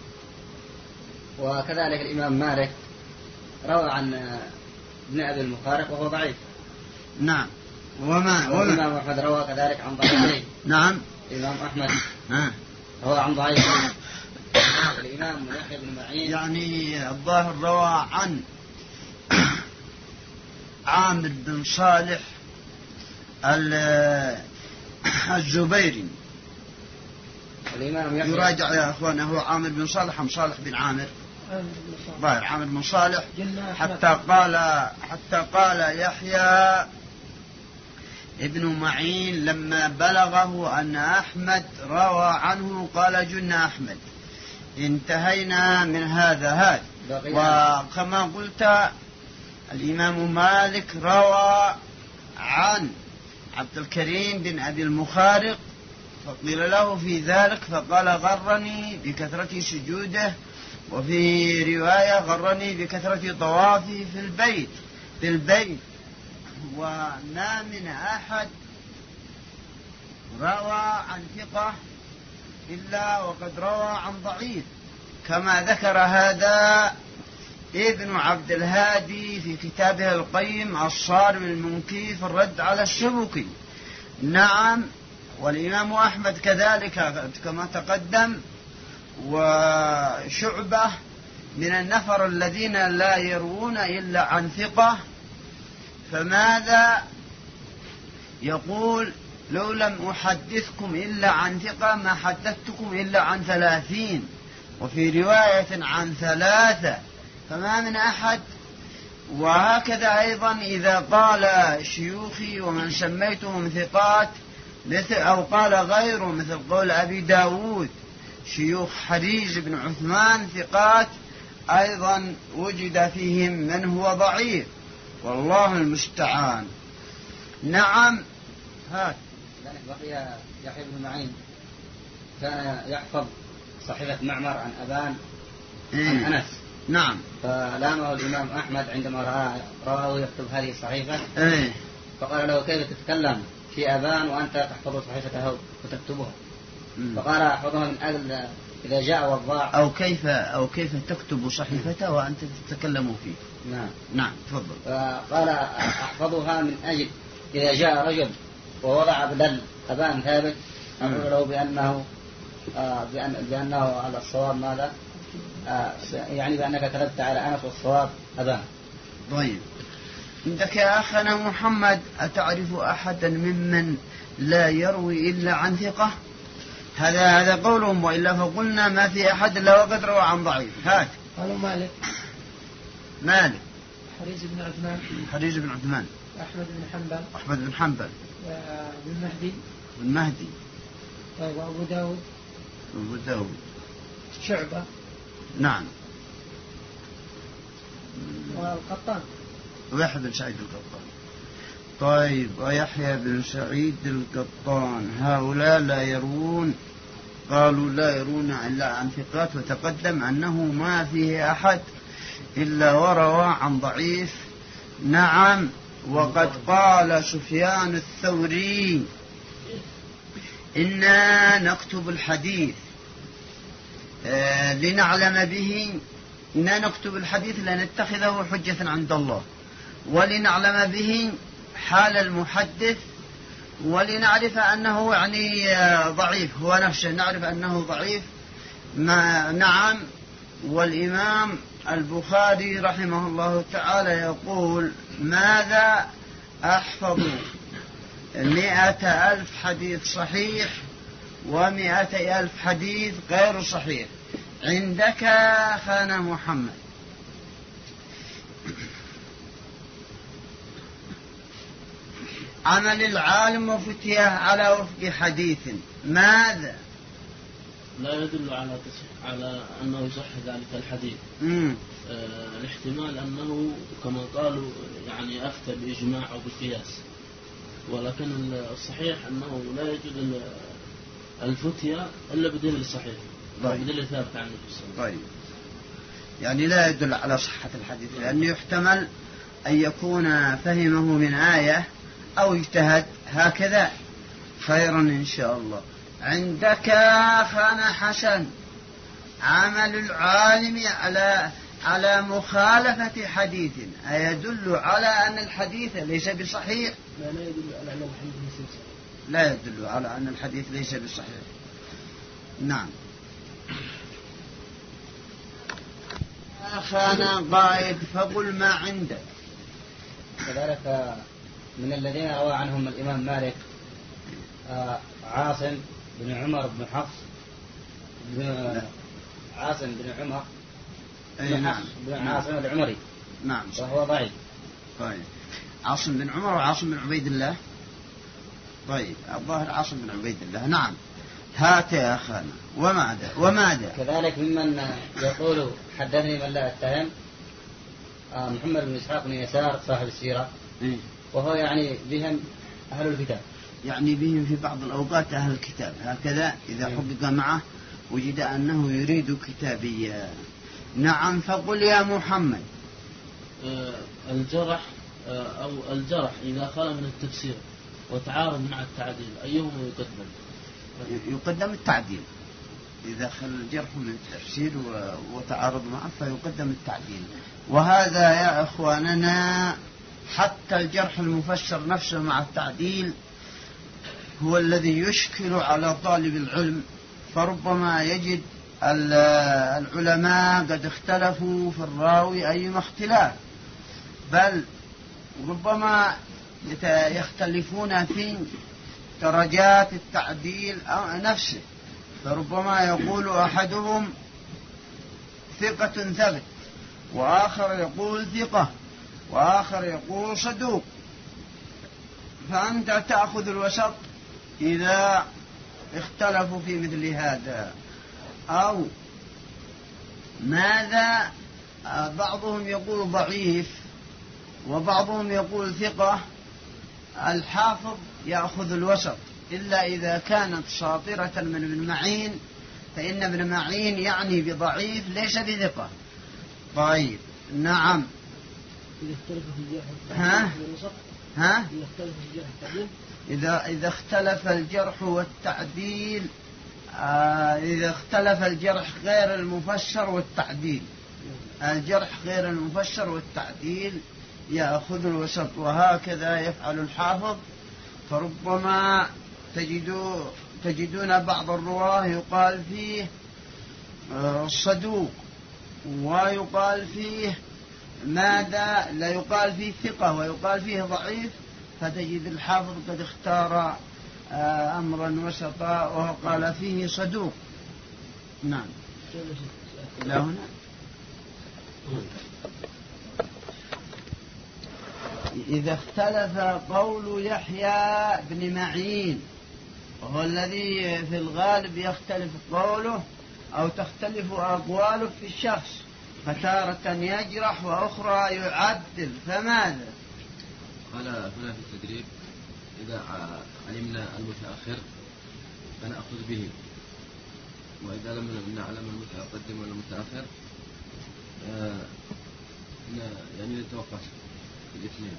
E: وكذلك الإمام مالك روى عن ابن أبي المخارق وهو ضعيف.
A: نعم.
E: والإمام أحمد روى كذلك عن ضعيفين.
A: نعم.
E: الإمام أحمد روى عن ضعيف. الإمام يحيى بن معين
A: يعني الظاهر روى عن عامر بن صالح الزبيري.
E: الإمام
A: يراجع يا أخوان، هو عامر بن صالح أم صالح بن عامر؟ ظاهر عامر بن صالح. حتى قال يحيى ابن معين لما بلغه أن أحمد روى عنه قال جن أحمد. انتهينا من هذا. وكما قلت الإمام مالك روى عن عبد الكريم بن أبي المخارق فقيل له في ذلك فقال غرني بكثرة سجوده، وفي رواية غرني بكثرة طوافي في البيت. وما من أحد روى عن ثقة إلا وقد روى عن ضعيف، كما ذكر هذا ابن عبد الهادي في كتابه القيم الصارم المنكي في الرد على السبكي. نعم، والإمام أحمد كذلك كما تقدم، وشعبة من النفر الذين لا يروون إلا عن ثقة. فماذا يقول؟ لو لم أحدثكم إلا عن ثقة ما حدثتكم إلا عن 30، وفي رواية عن 3. فما من أحد. وهكذا أيضا إذا قال شيوخي ومن سميتهم ثقات مثل أو قال غيره مثل قول أبي داود شيوخ حريز بن عثمان ثقات، أيضا وجد فيهم من هو ضعيف، والله المستعان. نعم.
E: هات بقي يحيى بن معين كان يحفظ صحيفة معمر عن أبان عن أنس.
A: نعم.
E: فلامه الإمام أحمد عندما رآه يكتب هذه الصحيفة فقال له كيف تتكلم في أبان وأنت تحفظ صحيفته وتكتبها؟ فقال أحفظها من أجل إذا جاء وضاع.
A: أو كيف تكتب صحيفته وأنت تتكلم فيه. نعم تفضل.
E: قال أحفظها من أجل إذا جاء رجل ووضع بدل أبان ثابت أقول له بأنه على الصواب ماذا؟ يعني بأنك كذبت على أنس والصواب أبان.
A: طيب، عندك يا أخنا محمد أتعرف أحدا ممن لا يروي إلا عن ثقة؟ هذا قولهم، وإلا فقلنا ما في أحد إلا وقد روى عن ضعيف. هات.
D: قالوا مالك.
A: حريز بن عثمان. أحمد بن حنبل. بن مهدي.
D: طيب، وأبو داود. شعبة.
A: نعم.
D: والقطان.
A: ويحيى بن سعيد القطان. طيب، ويحيى بن سعيد القطان. هؤلاء لا يروون، قالوا لا يرون إلا عن ثقات، وتقدم أنه ما فيه أحد إلا وروى عن ضعيف. نعم. وقد قال سفيان الثوري إنا نكتب الحديث لنعلم به، إنا نكتب الحديث لنتخذه حجة عند الله، ولنعلم به حال المحدث، ولنعرف أنه يعني ضعيف، هو نفسه نعرف أنه ضعيف. نعم. والإمام البخاري رحمه الله تعالى يقول ماذا أحفظ 100,000 حديث صحيح و100,000 حديث غير صحيح. عندك خان محمد عمل العالم وفتياه على وفق حديث، ماذا؟
F: لا يدل على أنه يصح ذلك الحديث. الاحتمال أنه كما قالوا يعني أفتى بإجماع أو بقياس، ولكن الصحيح أنه لا يوجد الفتية إلا بدليل صحيح. بدليل ثابت عن النبي صلى الله عليه وسلم.
A: يعني لا يدل على صحة الحديث، لأنه يحتمل أن يكون فهمه من آية أو اجتهد هكذا. خيرا إن شاء الله. عندك خان حسن عمل العالم على مخالفة حديث أيدل على أن الحديث ليس بصحيح؟ لا يدل على أن الحديث ليس بصحيح. نعم. أخانا غائب فقل ما عندك.
E: كذلك من الذين روى عنهم الإمام مالك عاصم بن عمر بن حفص عاصم بن عمر بن عاصم العمري.
A: نعم
E: وهو ضعيف.
A: طيب عاصم بن عمر وعاصم بن عبيد الله. طيب الظاهر عاصم بن عبيد الله. نعم. هات يا أخانا وماذا
E: كذلك ممن يقول حدثني من لا أتهم محمد بن إسحاق بن يسار صاحب السيرة. وهو يعني بهم أهل الكتاب،
A: يعني بهم في بعض الأوقات أهل الكتاب، هكذا إذا حقق معه وجد أنه يريد كتابيا. نعم فقل يا محمد.
F: الجرح أو الجرح إذا خلا من التفسير وتعارض مع التعديل أيهما يقدم؟
A: يقدم التعديل. إذا خل الجرح من التفسير وتعارض معه فيقدم التعديل. وهذا يا أخواننا حتى الجرح المفسر نفسه مع التعديل هو الذي يشكل على طالب العلم. فربما يجد العلماء قد اختلفوا في الراوي أيما اختلاف، بل ربما يختلفون في درجات التعديل نفسه. فربما يقول أحدهم ثقة ثبت، وآخر يقول ثقة، وآخر يقول صدوق. فأنت تأخذ الوسط إذا اختلفوا في مثل هذا. أو ماذا بعضهم يقول ضعيف وبعضهم يقول ثقة، الحافظ يأخذ الوسط إلا إذا كانت صادرة من ابن معين، فإن ابن معين يعني بضعيف ليس بثقة. طيب نعم. إذا اختلف الجرح والتعديل، إذا اختلف الجرح غير المفسر والتعديل، الجرح غير المفسر والتعديل يأخذ الوسط. وهكذا يفعل الحافظ. فربما تجدون بعض الرواه يقال فيه صدوق، ويقال فيه ماذا لا يقال فيه ثقة، ويقال فيه ضعيف. فتجد الحافظ قد اختار أمرا وسطا وقال فيه صدوق. نعم. إلى هنا. إذا اختلف قول يحيى بن معين، وهو الذي في الغالب يختلف قوله أو تختلف أقواله في الشخص، فتارة يجرح وأخرى يعدل، فماذا؟
B: قال هنا في التدريب إذا علمنا المتأخر فنأخذ به، وإذا لم نعلم المتقدم ولا المتأخر يعني نتوقف الاثنين.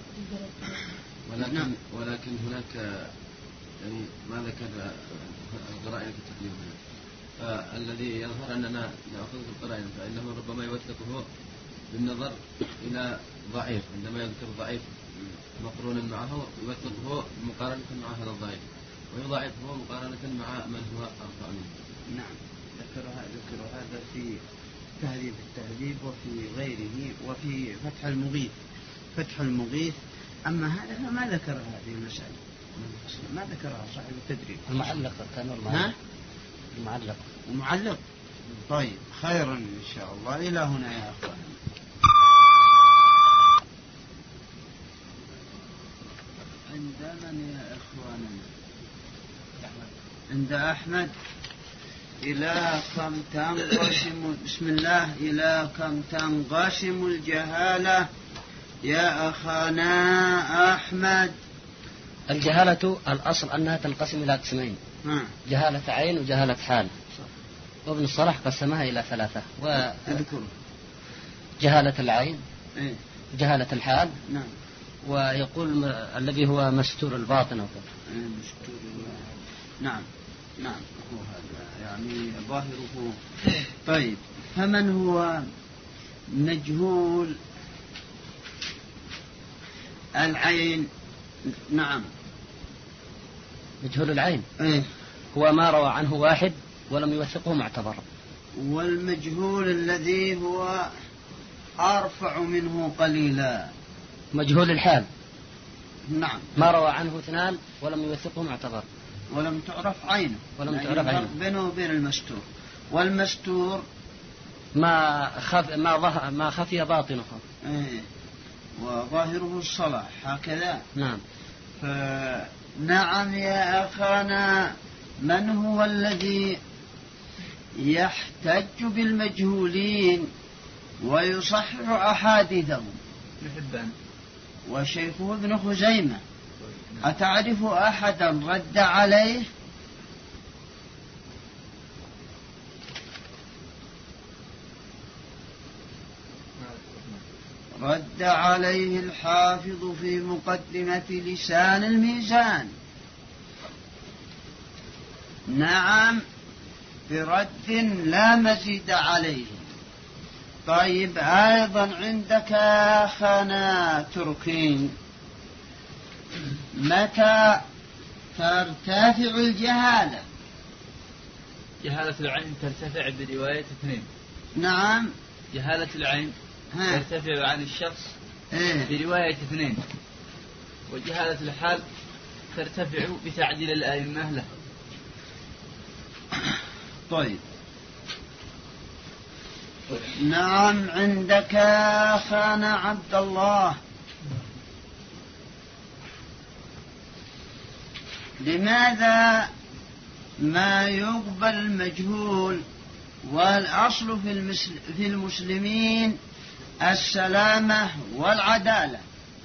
B: ولكن هناك يعني ما ذكر القرائن في التقديم هنا، فالذي يظهر أننا نأخذ القرائن فإنه ربما يوثقه بالنظر إلى ضعيف، عندما يذكر ضعيف مقرونا معه يوثقه مقارنة مع هذا الضعيف، ويضاعفه مقارنة مع من هو أرفع منه.
A: نعم. ذكر هذا في تهذيب التهذيب وفي غيره وفي فتح المغيث. أما هذا فما ذكر هذه المسألة، ما ذكرها صاحب التدريب. المعلق. طيب خيرا إن شاء الله. إلى هنا يا أخوان. عند من يا إخواننا؟ عند أحمد. إلى كم تنقسم بسم الله إلى كم تنقسم الجهالة يا أخانا أحمد؟
J: الجهالة الأصل أنها تنقسم إلى قسمين، جهالة عين وجهالة حال. وابن الصلاح قسمها إلى ثلاثة، جهالة العين، جهالة الحال، ويقول الذي هو مستور الباطن أو كذا.
A: نعم هو هذا يعني ظاهره. طيب فمن هو مجهول العين؟ نعم
J: مجهول العين هو ما روى عنه واحد ولم يوثقه معتبر.
A: والمجهول الذي هو أرفع منه قليلا.
J: مجهول الحال.
A: نعم.
J: ما روى عنه اثنان ولم يوثقه معتبر.
A: ولم تعرف عينه.
J: ولم تعرف عينه.
A: بينه وبين المستور. والمستور
J: ما خفي باطنه.
A: وظاهره الصلاح هكذا.
J: نعم.
A: نعم يا أخانا، من هو الذي يحتج بالمجهولين ويصحح أحاديثهم؟
G: محبان.
A: وشيخه ابن خزيمة. أتعرف أحدا رد عليه؟ رد عليه الحافظ في مقدمة لسان الميزان. نعم، برد لا مزيد عليه. طيب، أيضا عندك أخانا تركين، متى ترتفع الجهالة؟
G: جهالة العين ترتفع برواية اثنين.
A: نعم.
G: جهالة العين ترتفع عن الشخص برواية اثنين، وجهالة الحال ترتفع بتعديل الأئمة له.
A: طيب. نعم، عندك أخانا عبد الله، لماذا ما يقبل المجهول والأصل في المسلمين السلامة والعدالة؟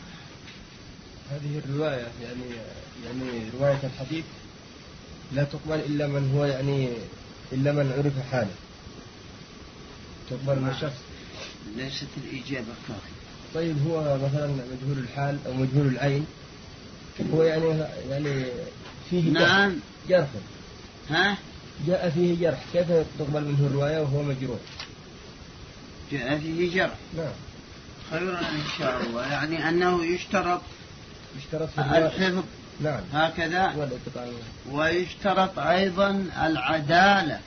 C: هذه الرواية يعني رواية الحديث لا تقبل إلا من هو إلا من عرف حاله. تقبل من الشخص.
A: ليست الإجابة كافية.
C: طيب، هو مثلا مجهول الحال أو مجهول العين هو يعني فيه
A: نعم
C: جرح.
A: جاء
C: فيه جرح، كيف تقبل منه الرواية وهو مجروح؟
A: جاء فيه جرح.
C: نعم.
A: خيرا إن شاء الله، يعني أنه يشترط
C: في
A: الحفظ.
C: نعم.
A: هكذا. ويشترط أيضا العدالة.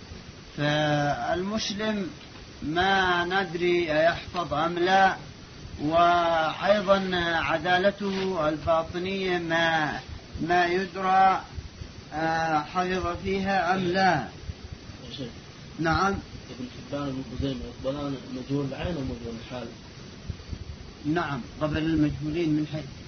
A: فالمسلم ما ندري يحفظ أم لا، وأيضا عدالته الباطنية ما يدرى حفظ فيها أم لا. نعم.
F: ابن حبان وابن خزيمة يقبلان مجهول العين ومجهول الحال.
A: نعم، قبل المجهولين من حيث